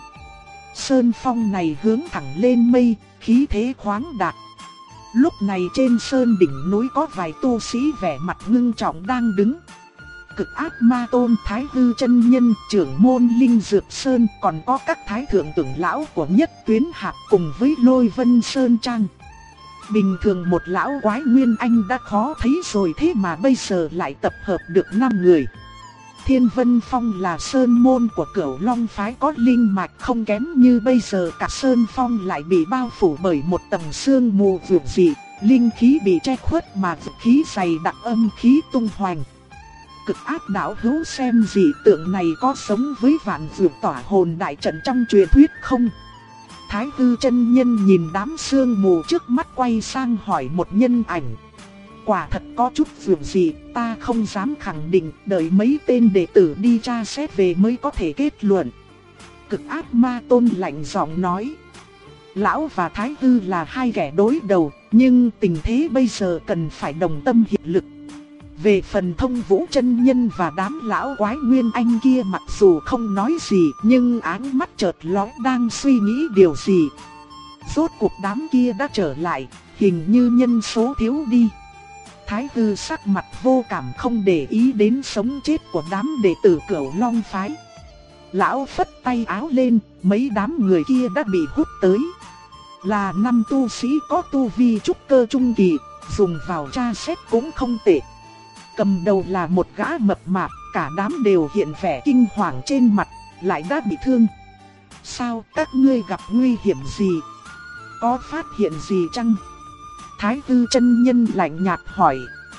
Sơn phong này hướng thẳng lên mây, khí thế khoáng đạt. Lúc này trên sơn đỉnh núi có vài tu sĩ vẻ mặt ngưng trọng đang đứng. Cực Ác Ma Tôn, Thái Hư chân nhân, trưởng môn Linh Dược Sơn, còn có các thái thượng trưởng lão của Nhất Tuyến Hạp cùng với Lôi Vân Sơn Trang. Bình thường một lão quái Nguyên Anh đã khó thấy rồi, thế mà bây giờ lại tập hợp được 5 người. Thiên Vân Phong là sơn môn của Cửu Long phái có linh mạch không kém, như bây giờ cả sơn phong lại bị bao phủ bởi một tầng sương mù vượt dị, linh khí bị che khuất mà vượt khí dày đặc, âm khí tung hoành. Cực Ác đạo hữu, xem dị tượng này có giống với Vạn Dược Tỏa Hồn Đại Trận trong truyền thuyết không? Thái Hư chân nhân nhìn đám sương mù trước mắt quay sang hỏi một nhân ảnh. Quả thật có chút vượt gì, ta không dám khẳng định, đợi mấy tên đệ tử đi tra xét về mới có thể kết luận. Cực Ác Ma Tôn lạnh giọng nói. Lão và Thái Hư là hai kẻ đối đầu, nhưng tình thế bây giờ cần phải đồng tâm hiệp lực. Về phần Thông Vũ chân nhân và đám lão quái Nguyên Anh kia, mặc dù không nói gì nhưng áng mắt chợt lóe, đang suy nghĩ điều gì. Rốt cuộc đám kia đã trở lại, hình như nhân số thiếu đi. Thái Hư sắc mặt vô cảm, không để ý đến sống chết của đám đệ tử Cửu Long phái. Lão phất tay áo lên, mấy đám người kia đã bị hút tới. Là 5 tu sĩ có tu vi trúc cơ trung kỳ, dùng vào tra xét cũng không tệ. Cầm đầu là một gã mập mạp, cả đám đều hiện vẻ kinh hoàng trên mặt, lại đã bị thương. Sao, các ngươi gặp nguy hiểm gì? Có phát hiện gì chăng? Thái Hư chân nhân lạnh nhạt hỏi.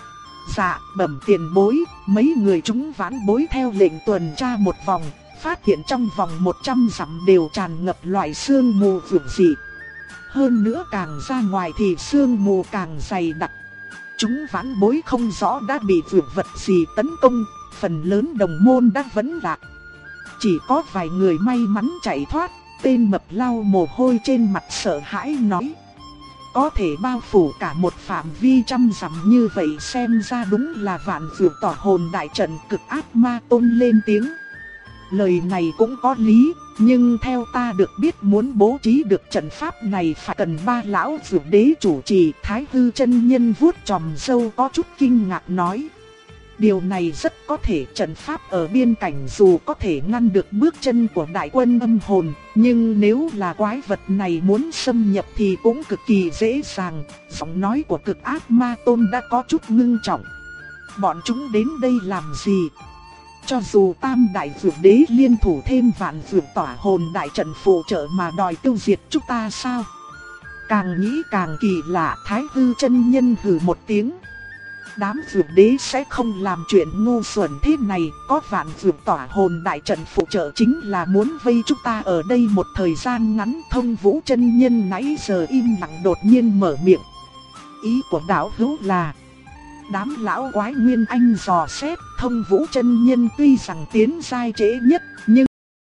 Dạ, bẩm tiền bối, mấy người chúng vãn bối theo lệnh tuần tra một vòng, phát hiện trong vòng 100 dặm đều tràn ngập loại sương mù vượt dị. Hơn nữa càng ra ngoài thì sương mù càng dày đặc. Chúng vãn bối không rõ đã bị vượt vật gì tấn công, phần lớn đồng môn đã vẫn lạc. Chỉ có vài người may mắn chạy thoát. Tên mập lau mồ hôi trên mặt sợ hãi nói. Có thể bao phủ cả một phạm vi trăm dặm như vậy, xem ra đúng là Vạn Dược Tỏa Hồn Đại Trận. Cực Ác Ma Tôn lên tiếng. Lời này cũng có lý, nhưng theo ta được biết muốn bố trí được trận pháp này phải cần 3 lão dược đế chủ trì. Thái Hư chân nhân vuốt chòm râu có chút kinh ngạc nói. Điều này rất có thể, trận pháp ở biên cảnh dù có thể ngăn được bước chân của đại quân âm hồn, nhưng nếu là quái vật này muốn xâm nhập thì cũng cực kỳ dễ dàng. Giọng nói của Cực Ác Ma Tôn đã có chút ngưng trọng. bọn chúng đến đây làm gì? Cho dù tam đại vượt đế liên thủ thêm vạn vượt tỏa hồn đại trận phụ trợ mà đòi tiêu diệt chúng ta sao? Càng nghĩ càng kỳ lạ, Thái Hư chân nhân hừ một tiếng. Đám vượt đế sẽ không làm chuyện ngu xuẩn thế này, có vạn vượt tỏa hồn đại trận phụ trợ chính là muốn vây chúng ta ở đây một thời gian ngắn. Thông Vũ chân nhân nãy giờ im lặng đột nhiên mở miệng. Ý của đạo hữu là đám lão quái nguyên anh dò xét, Thông Vũ chân nhân tuy rằng tiến giai trễ nhất, nhưng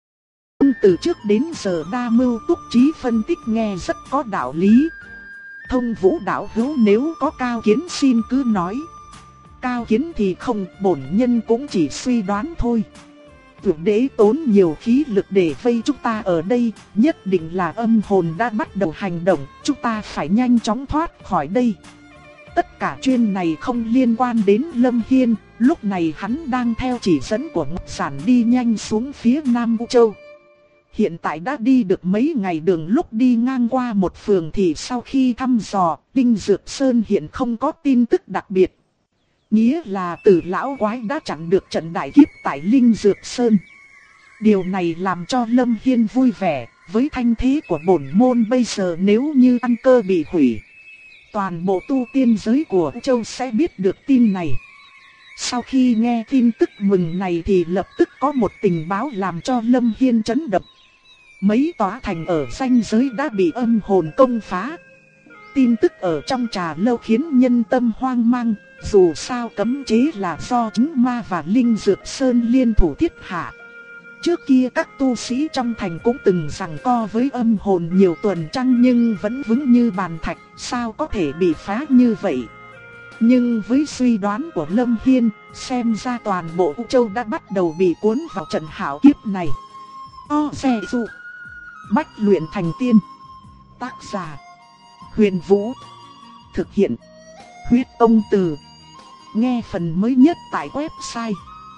từ trước đến giờ đa mưu túc trí phân tích nghe rất có đạo lý. Thông Vũ đạo hữu nếu có cao kiến xin cứ nói. Cao kiến thì không, bổn nhân cũng chỉ suy đoán thôi. Vượt đế tốn nhiều khí lực để vây chúng ta ở đây, nhất định là âm hồn đã bắt đầu hành động, chúng ta phải nhanh chóng thoát khỏi đây. Tất cả chuyện này không liên quan đến Lâm Hiên, lúc này hắn đang theo chỉ dẫn của Ngọc Giản đi nhanh xuống phía Nam Vũ Châu. Hiện tại đã đi được mấy ngày đường, lúc đi ngang qua một phường thì sau khi thăm dò, Linh Dược Sơn hiện không có tin tức đặc biệt. Nghĩa là Tử lão quái đã chặn được trận đại kiếp tại Linh Dược Sơn. Điều này làm cho Lâm Hiên vui vẻ, với thanh thế của bổn môn bây giờ nếu như căn cơ bị hủy, toàn bộ tu tiên giới của Châu sẽ biết được tin này. Sau khi nghe tin tức mừng này thì lập tức có một tình báo làm cho Lâm Hiên chấn động. Mấy tòa thành ở ranh giới đã bị âm hồn công phá. Tin tức ở trong trà lâu khiến nhân tâm hoang mang, dù sao cấm chế là do chính ma và Linh Dược Sơn liên thủ thiết hạ. Trước kia các tu sĩ trong thành cũng từng giằng co với âm hồn nhiều tuần trăng nhưng vẫn vững như bàn thạch, sao có thể bị phá như vậy. Nhưng với suy đoán của Lâm Hiên, xem ra toàn bộ Vũ Châu đã bắt đầu bị cuốn vào trận hạo kiếp này. Xe dụ Bách luyện thành tiên. Tác giả Huyền Vũ. Thực hiện Huyết Tông Từ. Nghe phần mới nhất tại website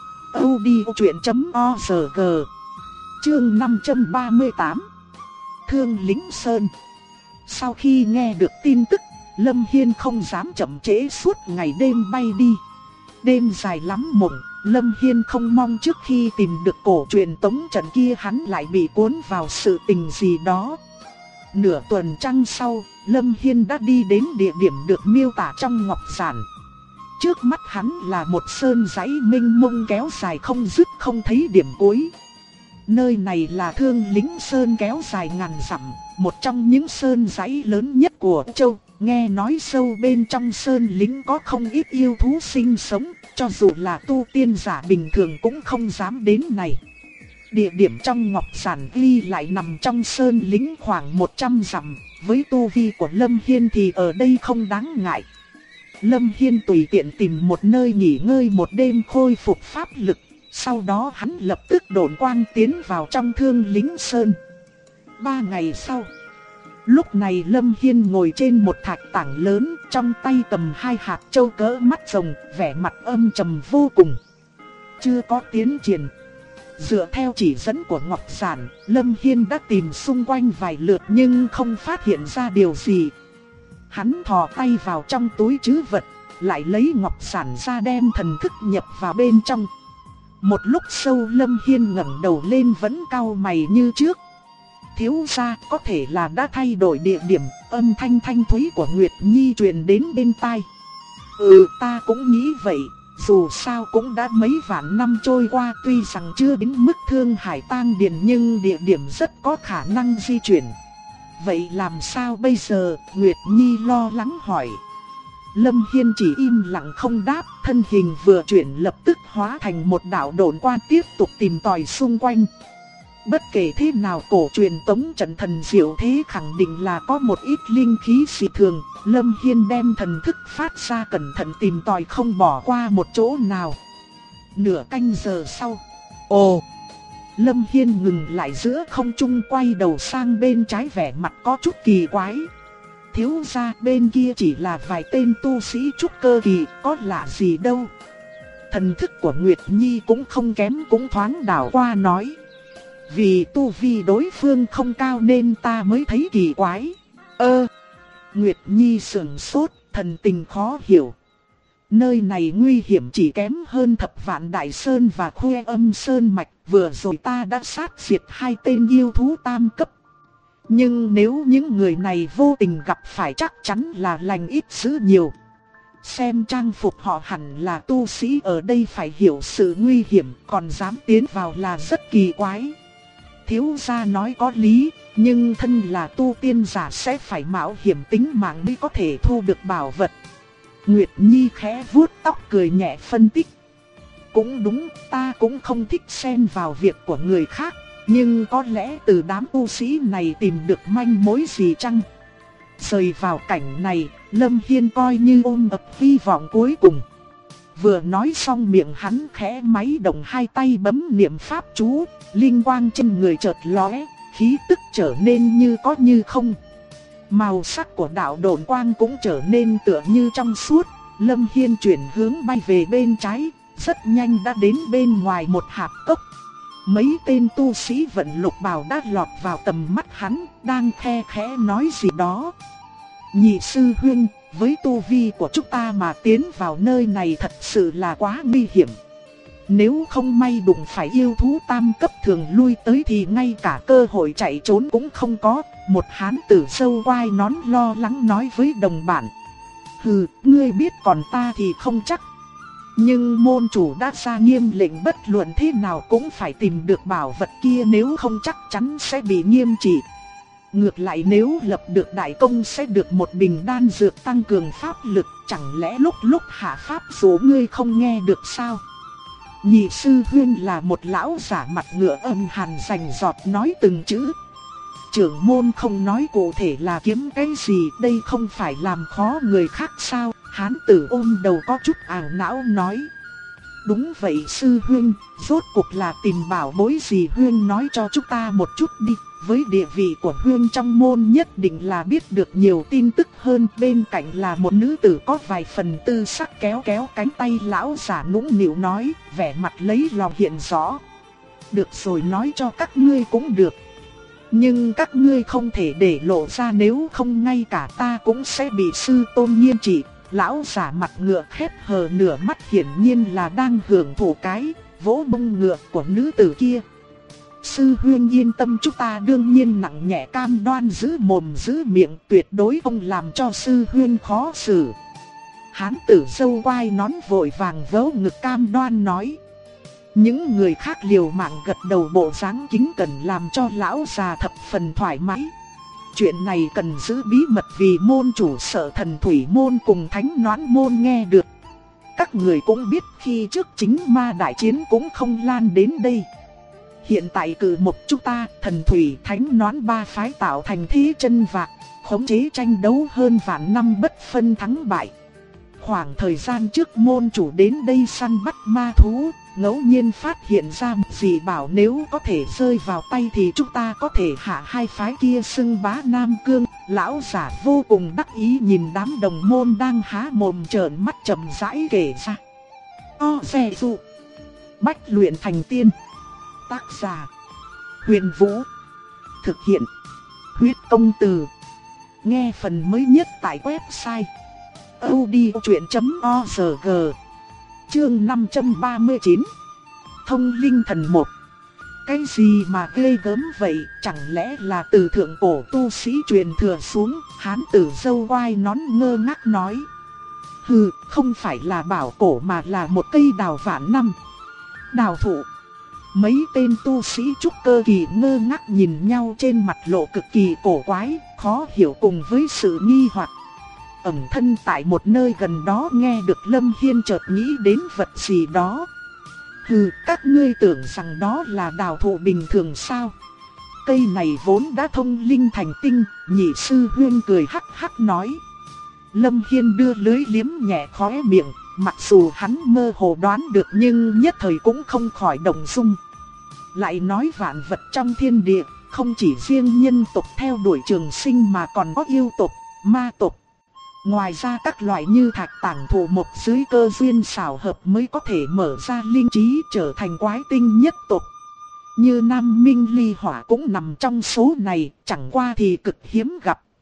audiochuyện.org. Chương 538. Thương Lĩnh Sơn. Sau khi nghe được tin tức, Lâm Hiên không dám chậm trễ, suốt ngày đêm bay đi. Đêm dài lắm mộng, Lâm Hiên không mong trước khi tìm được cổ truyền tống trận kia hắn lại bị cuốn vào sự tình gì đó. Nửa tuần trăng sau, Lâm Hiên đã đi đến địa điểm được miêu tả trong Ngọc Giản. Trước mắt hắn là một sơn dãy mênh mông kéo dài không dứt không thấy điểm cuối. Nơi này là Thương Lĩnh Sơn kéo dài ngàn dặm, một trong những sơn dãy lớn nhất của Châu. Nghe nói sâu bên trong sơn lĩnh có không ít yêu thú sinh sống, cho dù là tu tiên giả bình thường cũng không dám đến này. Địa điểm trong Ngọc Giản ghi lại nằm trong sơn lĩnh khoảng 100 dặm, với tu vi của Lâm Hiên thì ở đây không đáng ngại. Lâm Hiên tùy tiện tìm một nơi nghỉ ngơi một đêm khôi phục pháp lực, sau đó hắn lập tức độn quang tiến vào trong Thương Lĩnh Sơn. 3 ngày sau, lúc này Lâm Hiên ngồi trên một thạch tảng lớn, trong tay cầm 2 hạt châu cỡ mắt rồng, vẻ mặt âm trầm vô cùng. Chưa có tiến triển. Dựa theo chỉ dẫn của Ngọc Giản, Lâm Hiên đã tìm xung quanh vài lượt nhưng không phát hiện ra điều gì. Hắn thò tay vào trong túi trữ vật, lại lấy Ngọc Giản ra đem thần thức nhập vào bên trong. Một lúc sau Lâm Hiên ngẩng đầu lên vẫn cau mày như trước. Thiếu gia, có thể là đã thay đổi địa điểm, âm thanh thanh thúy của Nguyệt Nhi truyền đến bên tai. Ta cũng nghĩ vậy, dù sao cũng đã mấy vạn năm trôi qua, tuy rằng chưa đến mức Thương Hải Tang Điền nhưng địa điểm rất có khả năng di chuyển. Vậy làm sao bây giờ? Nguyệt Nhi lo lắng hỏi. Lâm Hiên chỉ im lặng không đáp, thân hình vừa chuyển lập tức hóa thành một đạo độn quang tiếp tục tìm tòi xung quanh. Bất kể thế nào cổ truyền tống trận thần diệu thế khẳng định là có một ít linh khí dị thường. Lâm Hiên đem thần thức phát ra cẩn thận tìm tòi không bỏ qua một chỗ nào. Nửa canh giờ sau, Lâm Hiên ngừng lại giữa không trung, quay đầu sang bên trái, vẻ mặt có chút kỳ quái. Thiếu gia, bên kia chỉ là vài tên tu sĩ trúc cơ kỳ, có lạ gì đâu. Thần thức của Nguyệt Nhi cũng không kém, cũng thoáng đảo qua nói. Vì tu vi đối phương không cao nên ta mới thấy kỳ quái. Nguyệt Nhi sững sốt, thần tình khó hiểu. Nơi này nguy hiểm chỉ kém hơn Thập Vạn Đại Sơn và Khuê Âm Sơn Mạch. Vừa rồi ta đã sát diệt 2 tên yêu thú tam cấp. Nhưng nếu những người này vô tình gặp phải chắc chắn là lành ít dữ nhiều. Xem trang phục họ hẳn là tu sĩ ở đây phải hiểu sự nguy hiểm, còn dám tiến vào là rất kỳ quái. Thiếu gia nói có lý, nhưng thân là tu tiên giả sẽ phải mạo hiểm tính mạng mới có thể thu được bảo vật. Nguyệt Nhi khẽ vuốt tóc cười nhẹ phân tích. Cũng đúng, ta cũng không thích xen vào việc của người khác, nhưng có lẽ từ đám tu sĩ này tìm được manh mối gì chăng? Rời vào cảnh này, Lâm Hiên coi như ôm ấp hy vọng cuối cùng. Vừa nói xong miệng hắn khẽ máy động 2 tay bấm niệm pháp chú, linh quang trên người chợt lóe, khí tức trở nên như có như không. Màu sắc của đạo độn quang cũng trở nên tựa như trong suốt. Lâm Hiên chuyển hướng bay về bên trái, rất nhanh đã đến bên ngoài một hạp cốc. Mấy tên tu sĩ vận lục bào đã lọt vào tầm mắt hắn, đang khe khẽ nói gì đó. Nhị sư huynh, với tu vi của chúng ta mà tiến vào nơi này thật sự là quá nguy hiểm. Nếu không may đụng phải yêu thú tam cấp thường lui tới thì ngay cả cơ hội chạy trốn cũng không có. Một hán tử sâu quai nón lo lắng nói với đồng bạn. Hừ, ngươi biết còn ta thì không chắc. Nhưng môn chủ đã ra nghiêm lệnh bất luận thế nào cũng phải tìm được bảo vật kia, nếu không chắc chắn sẽ bị nghiêm trị. Ngược lại nếu lập được đại công sẽ được một bình đan dược tăng cường pháp lực, chẳng lẽ lúc lúc hạ pháp dỗ ngươi không nghe được sao? Nhị sư huynh là một lão giả mặt ngựa âm hàn rành giọt nói từng chữ. Trưởng môn không nói cụ thể là kiếm cái gì, đây không phải làm khó người khác sao? Hán tử ôm đầu có chút ảo não nói. Đúng vậy sư huynh, rốt cuộc là tìm bảo bối gì huynh nói cho chúng ta một chút đi. Với địa vị của huynh trong môn nhất định là biết được nhiều tin tức hơn. Bên cạnh là một nữ tử có vài phần tư sắc kéo kéo cánh tay lão giả nũng nịu nói, vẻ mặt lấy lòng hiện rõ. Được rồi, nói cho các ngươi cũng được. Nhưng các ngươi không thể để lộ ra, nếu không ngay cả ta cũng sẽ bị sư tôn nghiêm trị. Lão giả mặt ngựa khép hờ nửa mắt hiển nhiên là đang hưởng thụ cái vỗ bông ngựa của nữ tử kia. Sư huynh yên tâm, chúng ta đương nhiên nặng nhẹ cam đoan giữ mồm giữ miệng, tuyệt đối không làm cho sư huynh khó xử. Hán tử sâu quai nón vội vàng vớ ngực cam đoan nói. Những người khác liều mạng gật đầu bộ dáng kính cẩn làm cho lão già thập phần thoải mái. Chuyện này cần giữ bí mật vì môn chủ sợ Thần Thủy môn cùng Thánh Noãn môn nghe được. Các người cũng biết khi trước chính ma đại chiến cũng không lan đến đây. Hiện tại cử một chúng ta, Thần Thủy, Thánh Noãn ba phái tạo thành thế chân vạc, khống chế tranh đấu hơn vạn năm bất phân thắng bại. Khoảng thời gian trước môn chủ đến đây săn bắt ma thú, ngẫu nhiên phát hiện ra một dị bảo, nếu có thể rơi vào tay thì chúng ta có thể hạ 2 phái kia xưng bá Nam Cương. Lão giả vô cùng đắc ý nhìn đám đồng môn đang há mồm trợn mắt chậm rãi kể ra. Xe dụ Bách luyện thành tiên. Tác giả Huyền Vũ. Thực hiện Huyết Công Từ. Nghe phần mới nhất tại website audiochuyện.org. Chương 539 Thông Linh Thần 1. Cái gì mà ghê gớm vậy, chẳng lẽ là từ thượng cổ tu sĩ truyền thừa xuống? Hán tử sâu quai nón ngơ ngác nói. Hừ, không phải là bảo cổ mà là một cây đào vạn năm. Đào thụ. Mấy tên tu sĩ trúc cơ kỳ ngơ ngác nhìn nhau, trên mặt lộ cực kỳ cổ quái, khó hiểu cùng với sự nghi hoặc. Ẩn thân tại một nơi gần đó nghe được Lâm Hiên chợt nghĩ đến vật gì đó. Hừ, các ngươi tưởng rằng đó là đào thụ bình thường sao? Cây này vốn đã thông linh thành tinh. Nhị sư huynh cười hắc hắc nói. Lâm Hiên đưa lưới liếm nhẹ khóe miệng. Mặc dù hắn mơ hồ đoán được nhưng nhất thời cũng không khỏi động dung. Lại nói vạn vật trong thiên địa, không chỉ riêng nhân tộc theo đuổi trường sinh mà còn có yêu tộc, ma tộc. Ngoài ra các loại như thạch tảng thụ mộc dưới cơ duyên xảo hợp mới có thể mở ra linh trí trở thành quái tinh nhất tộc. Như Nam Minh Ly Hỏa cũng nằm trong số này, chẳng qua thì cực hiếm gặp.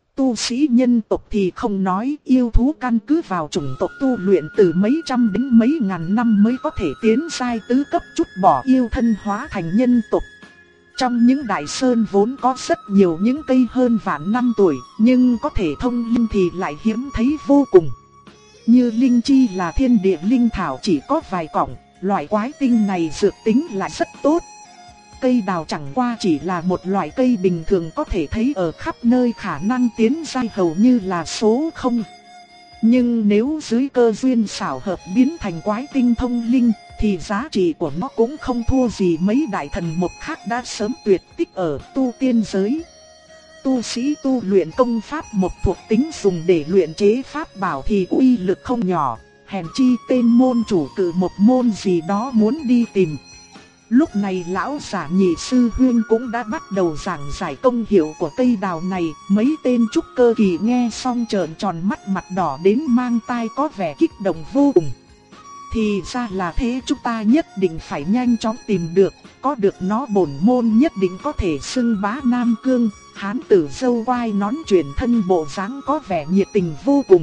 Tu sĩ nhân tộc thì không nói, yêu thú căn cứ vào chủng tộc tu luyện từ mấy trăm đến mấy ngàn năm mới có thể tiến giai tứ cấp, chút bỏ yêu thân hóa thành nhân tộc. Trong những đại sơn vốn có rất nhiều những cây hơn vạn năm tuổi, nhưng có thể thông linh thì lại hiếm thấy vô cùng. Như linh chi là thiên địa linh thảo chỉ có vài cọng, loại quái tinh này dược tính lại rất tốt. Cây đào chẳng qua chỉ là một loại cây bình thường có thể thấy ở khắp nơi, khả năng tiến giai hầu như là số 0. Nhưng nếu dưới cơ duyên xảo hợp biến thành quái tinh thông linh, thì giá trị của nó cũng không thua gì mấy đại thần mộc khác đã sớm tuyệt tích ở tu tiên giới. Tu sĩ tu luyện công pháp một thuộc tính dùng để luyện chế pháp bảo thì uy lực không nhỏ, hèn chi tên môn chủ cử một môn gì đó muốn đi tìm. Lúc này lão giả Nhị sư huynh cũng đã bắt đầu giảng giải công hiệu của cây đào này, mấy tên trúc cơ kỳ nghe xong trợn tròn mắt, mặt đỏ đến mang tai, có vẻ kích động vô cùng. Thì ra là thế, chúng ta nhất định phải nhanh chóng tìm được, có được nó bổn môn nhất định có thể xưng bá Nam Cương. Hán tử râu quai nón chuyển thân bộ dáng có vẻ nhiệt tình vô cùng.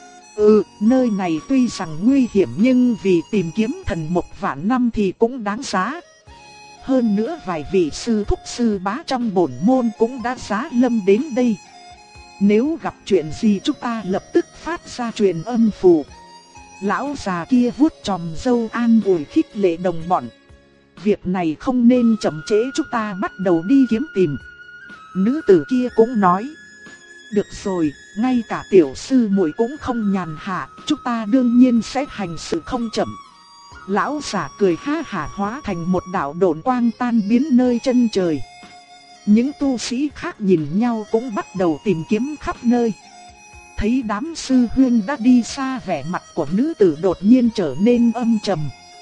Nơi này tuy rằng nguy hiểm nhưng vì tìm kiếm thần mộc vạn năm thì cũng đáng giá. Hơn nữa vài vị sư thúc sư bá trong bổn môn cũng đã giá lâm đến đây. Nếu gặp chuyện gì chúng ta lập tức phát ra truyền âm phù. Lão già kia vuốt chòm râu an ủi khích lệ đồng bọn. Việc này không nên chậm trễ, chúng ta bắt đầu đi kiếm tìm. Nữ tử kia cũng nói. Được rồi, ngay cả tiểu sư muội cũng không nhàn hạ, chúng ta đương nhiên sẽ hành sự không chậm. Lão giả cười ha hả hóa thành một đạo độn quang tan biến nơi chân trời. Những tu sĩ khác nhìn nhau cũng bắt đầu tìm kiếm khắp nơi. Thấy đám sư huynh đã đi xa, vẻ mặt của nữ tử đột nhiên trở nên âm trầm.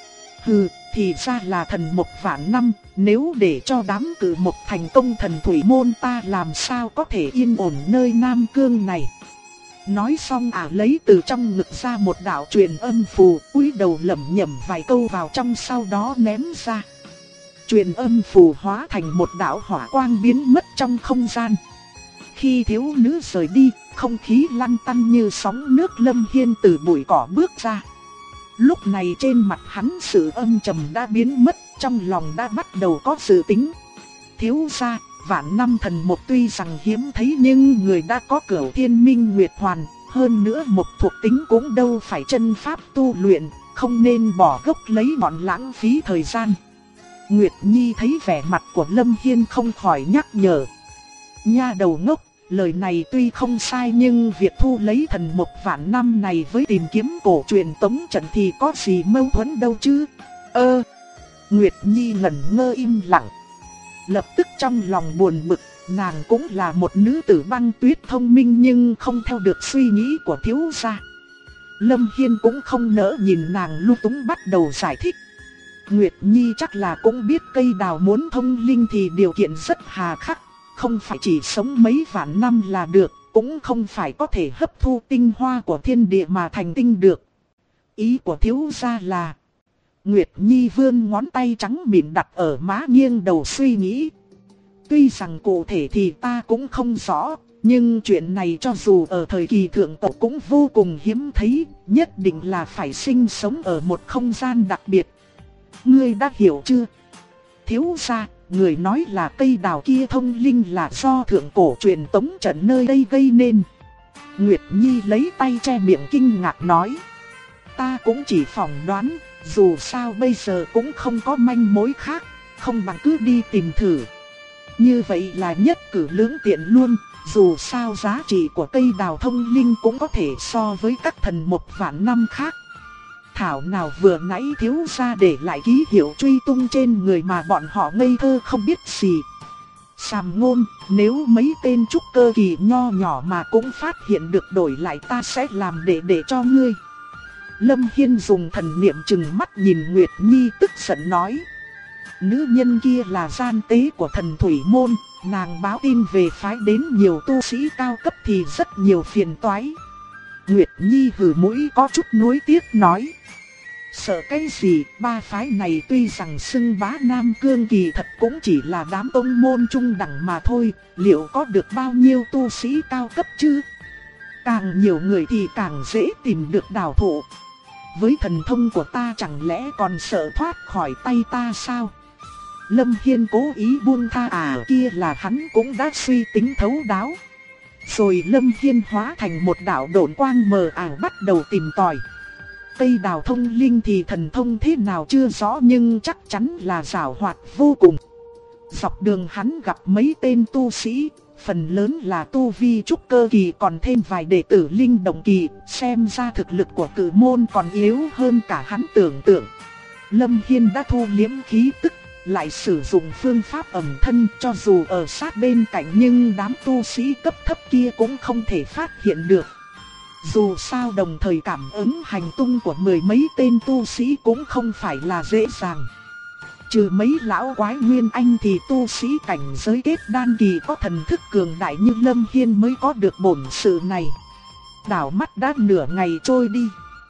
Thì ra là thần mộc vạn năm, nếu để cho đám cử mộc thành công thần thủy môn ta làm sao có thể yên ổn nơi Nam Cương này. Nói xong lấy từ trong ngực ra một đạo truyền âm phù, cúi đầu lẩm nhẩm vài câu vào trong, sau đó ném ra. Truyền âm phù hóa thành một đạo hỏa quang biến mất trong không gian. Khi thiếu nữ rời đi, không khí lăn tăn như sóng nước. Lâm Hiên từ bụi cỏ bước ra. Lúc này trên mặt hắn sự âm trầm đã biến mất, trong lòng đã bắt đầu có dự tính. Thiếu gia, vạn năm thần mộc tuy rằng hiếm thấy nhưng người đã có Cửu Thiên Minh Nguyệt Hoàn, hơn nữa một thuộc tính cũng đâu phải chân pháp tu luyện, không nên bỏ gốc lấy ngọn, lãng phí thời gian. Nguyệt Nhi thấy vẻ mặt của Lâm Hiên không khỏi nhắc nhở. Nha đầu ngốc, lời này tuy không sai nhưng việc thu lấy thần mộc vạn năm này với tìm kiếm cổ truyền tống trận thì có gì mâu thuẫn đâu chứ. Nguyệt Nhi ngẩn ngơ im lặng. Lập tức trong lòng buồn bực, nàng cũng là một nữ tử băng tuyết thông minh nhưng không theo được suy nghĩ của thiếu gia. Lâm Hiên cũng không nỡ nhìn nàng lung túng, bắt đầu giải thích. Nguyệt Nhi chắc là cũng biết cây đào muốn thông linh thì điều kiện rất hà khắc, không phải chỉ sống mấy vạn năm là được, cũng không phải có thể hấp thu tinh hoa của thiên địa mà thành tinh được. Ý của thiếu gia là... Nguyệt Nhi vươn ngón tay trắng mịn đặt ở má, nghiêng đầu suy nghĩ. Tuy rằng cụ thể thì ta cũng không rõ, nhưng chuyện này cho dù ở thời kỳ thượng cổ cũng vô cùng hiếm thấy, nhất định là phải sinh sống ở một không gian đặc biệt. Ngươi đã hiểu chưa? Thiếu gia, người nói là cây đào kia thông linh là do thượng cổ truyền tống trận nơi đây gây nên. Nguyệt Nhi lấy tay che miệng kinh ngạc nói. Ta cũng chỉ phỏng đoán, dù sao bây giờ cũng không có manh mối khác, không bằng cứ đi tìm thử. Như vậy là nhất cử lưỡng tiện luôn, dù sao giá trị của cây đào thông linh cũng có thể so với các thần mộc vạn năm khác. Thảo nào vừa nãy thiếu gia để lại ký hiệu truy tung trên người mà bọn họ ngây thơ không biết gì. Sàm ngôn, nếu mấy tên trúc cơ kỳ nho nhỏ mà cũng phát hiện được, đổi lại ta sẽ làm để cho ngươi. Lâm Hiên dùng thần niệm trừng mắt nhìn Nguyệt Nhi, tức giận nói. Nữ nhân kia là gian tế của thần thủy môn, nàng báo tin về phái đến nhiều tu sĩ cao cấp thì rất nhiều phiền toái. Nguyệt Nhi hừ mũi có chút nuối tiếc nói. Sợ cái gì, ba phái này tuy rằng xưng bá Nam Cương kỳ thật cũng chỉ là đám tông môn trung đẳng mà thôi, liệu có được bao nhiêu tu sĩ cao cấp chứ? Càng nhiều người thì càng dễ tìm được đào thụ. Với thần thông của ta chẳng lẽ còn sợ thoát khỏi tay ta sao? Lâm Hiên cố ý buông tha kia là hắn cũng đã suy tính thấu đáo. Rồi Lâm Hiên hóa thành một đạo độn quang mờ ảo bắt đầu tìm tòi. Cây đào thông linh thì thần thông thế nào chưa rõ nhưng chắc chắn là giàu hoạt vô cùng. Dọc đường hắn gặp mấy tên tu sĩ, phần lớn là tu vi trúc cơ kỳ còn thêm vài đệ tử linh động kỳ, xem ra thực lực của cử môn còn yếu hơn cả hắn tưởng tượng. Lâm Hiên đã thu liếm khí tức, lại sử dụng phương pháp ẩn thân, cho dù ở sát bên cạnh nhưng đám tu sĩ cấp thấp kia cũng không thể phát hiện được. Dù sao đồng thời cảm ứng hành tung của mười mấy tên tu sĩ cũng không phải là dễ dàng. Trừ mấy lão quái nguyên anh thì tu sĩ cảnh giới kết đan kỳ có thần thức cường đại như Lâm Hiên mới có được bổn sự này. Đảo mắt đã nửa ngày trôi đi.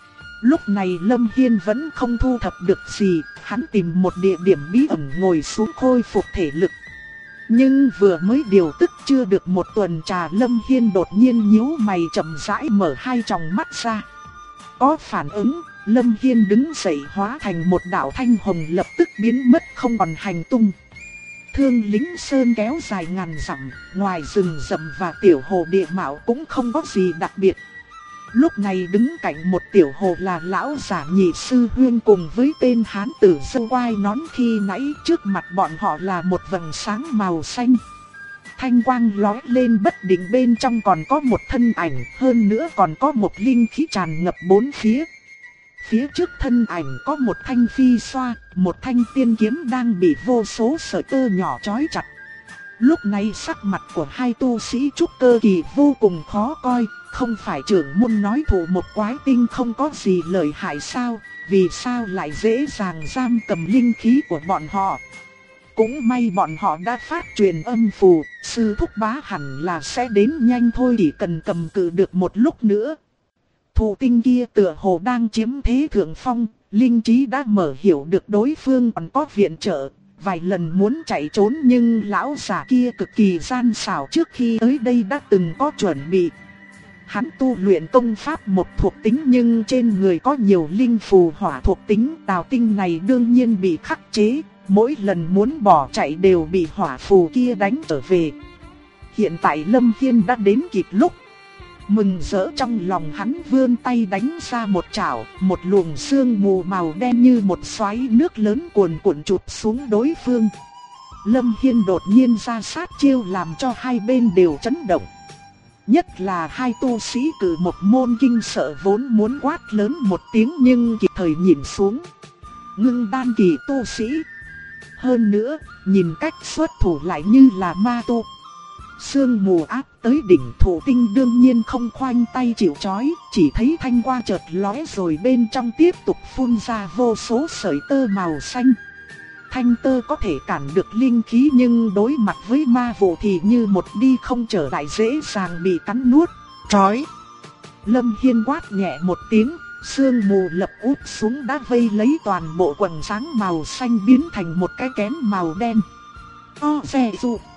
Lúc này Lâm Hiên vẫn không thu thập được gì, hắn tìm một địa điểm bí ẩn ngồi xuống khôi phục thể lực. Nhưng vừa mới điều tức chưa được một tuần trà, Lâm Hiên đột nhiên nhíu mày chậm rãi mở hai tròng mắt ra. Có phản ứng, Lâm Hiên đứng dậy hóa thành một đạo thanh hồng lập tức biến mất không còn hành tung. Thương Lính Sơn kéo dài ngàn dặm, ngoài rừng rậm và tiểu hồ địa mạo cũng không có gì đặc biệt. Lúc này đứng cạnh một tiểu hồ là lão giả Nhị Sư Huyên cùng với tên hán tử dâu quai nón khi nãy, trước mặt bọn họ là một vầng sáng màu xanh. Thanh quang lóe lên bất định, bên trong còn có một thân ảnh, hơn nữa còn có một linh khí tràn ngập bốn phía. Phía trước thân ảnh có một thanh phi xoa, một thanh tiên kiếm đang bị vô số sợi tơ nhỏ trói chặt. Lúc này sắc mặt của hai tu sĩ trúc cơ kỳ vô cùng khó coi, không phải trưởng môn nói thủ một quái tinh không có gì lợi hại sao, vì sao lại dễ dàng giam cầm linh khí của bọn họ. Cũng may bọn họ đã phát truyền âm phù, sư thúc bá hẳn là sẽ đến nhanh thôi, chỉ cần cầm cự được một lúc nữa. Thụ tinh kia tựa hồ đang chiếm thế thượng phong, linh trí đã mở hiểu được đối phương còn có viện trợ, vài lần muốn chạy trốn nhưng lão giả kia cực kỳ gian xảo, trước khi tới đây đã từng có chuẩn bị. Hắn tu luyện công pháp một thuộc tính nhưng trên người có nhiều linh phù hỏa thuộc tính, đào tinh này đương nhiên bị khắc chế, mỗi lần muốn bỏ chạy đều bị hỏa phù kia đánh trở về. Hiện tại Lâm Hiên đã đến kịp lúc. Mừng rỡ trong lòng hắn vươn tay đánh ra một chảo, một luồng sương mù màu đen như một xoáy nước lớn cuồn cuộn chụp xuống đối phương. Lâm Hiên đột nhiên ra sát chiêu làm cho hai bên đều chấn động. Nhất là hai tu sĩ cử một môn kinh sợ vốn muốn quát lớn một tiếng nhưng kịp thời nhìn xuống. Ngưng đan kỳ tu sĩ. Hơn nữa, nhìn cách xuất thủ lại như là ma tu. Sương mù áp tới đỉnh, Thụ tinh đương nhiên không khoanh tay chịu trói, chỉ thấy thanh qua chợt lóe rồi bên trong tiếp tục phun ra vô số sợi tơ màu xanh. Thanh tơ có thể cản được linh khí nhưng đối mặt với ma vụ thì như một đi không trở lại, dễ dàng bị cắn nuốt. Trói! Lâm Hiên quát nhẹ một tiếng, sương mù lập úp xuống đã vây lấy toàn bộ quần sáng màu xanh biến thành một cái kén màu đen. O xe dụ!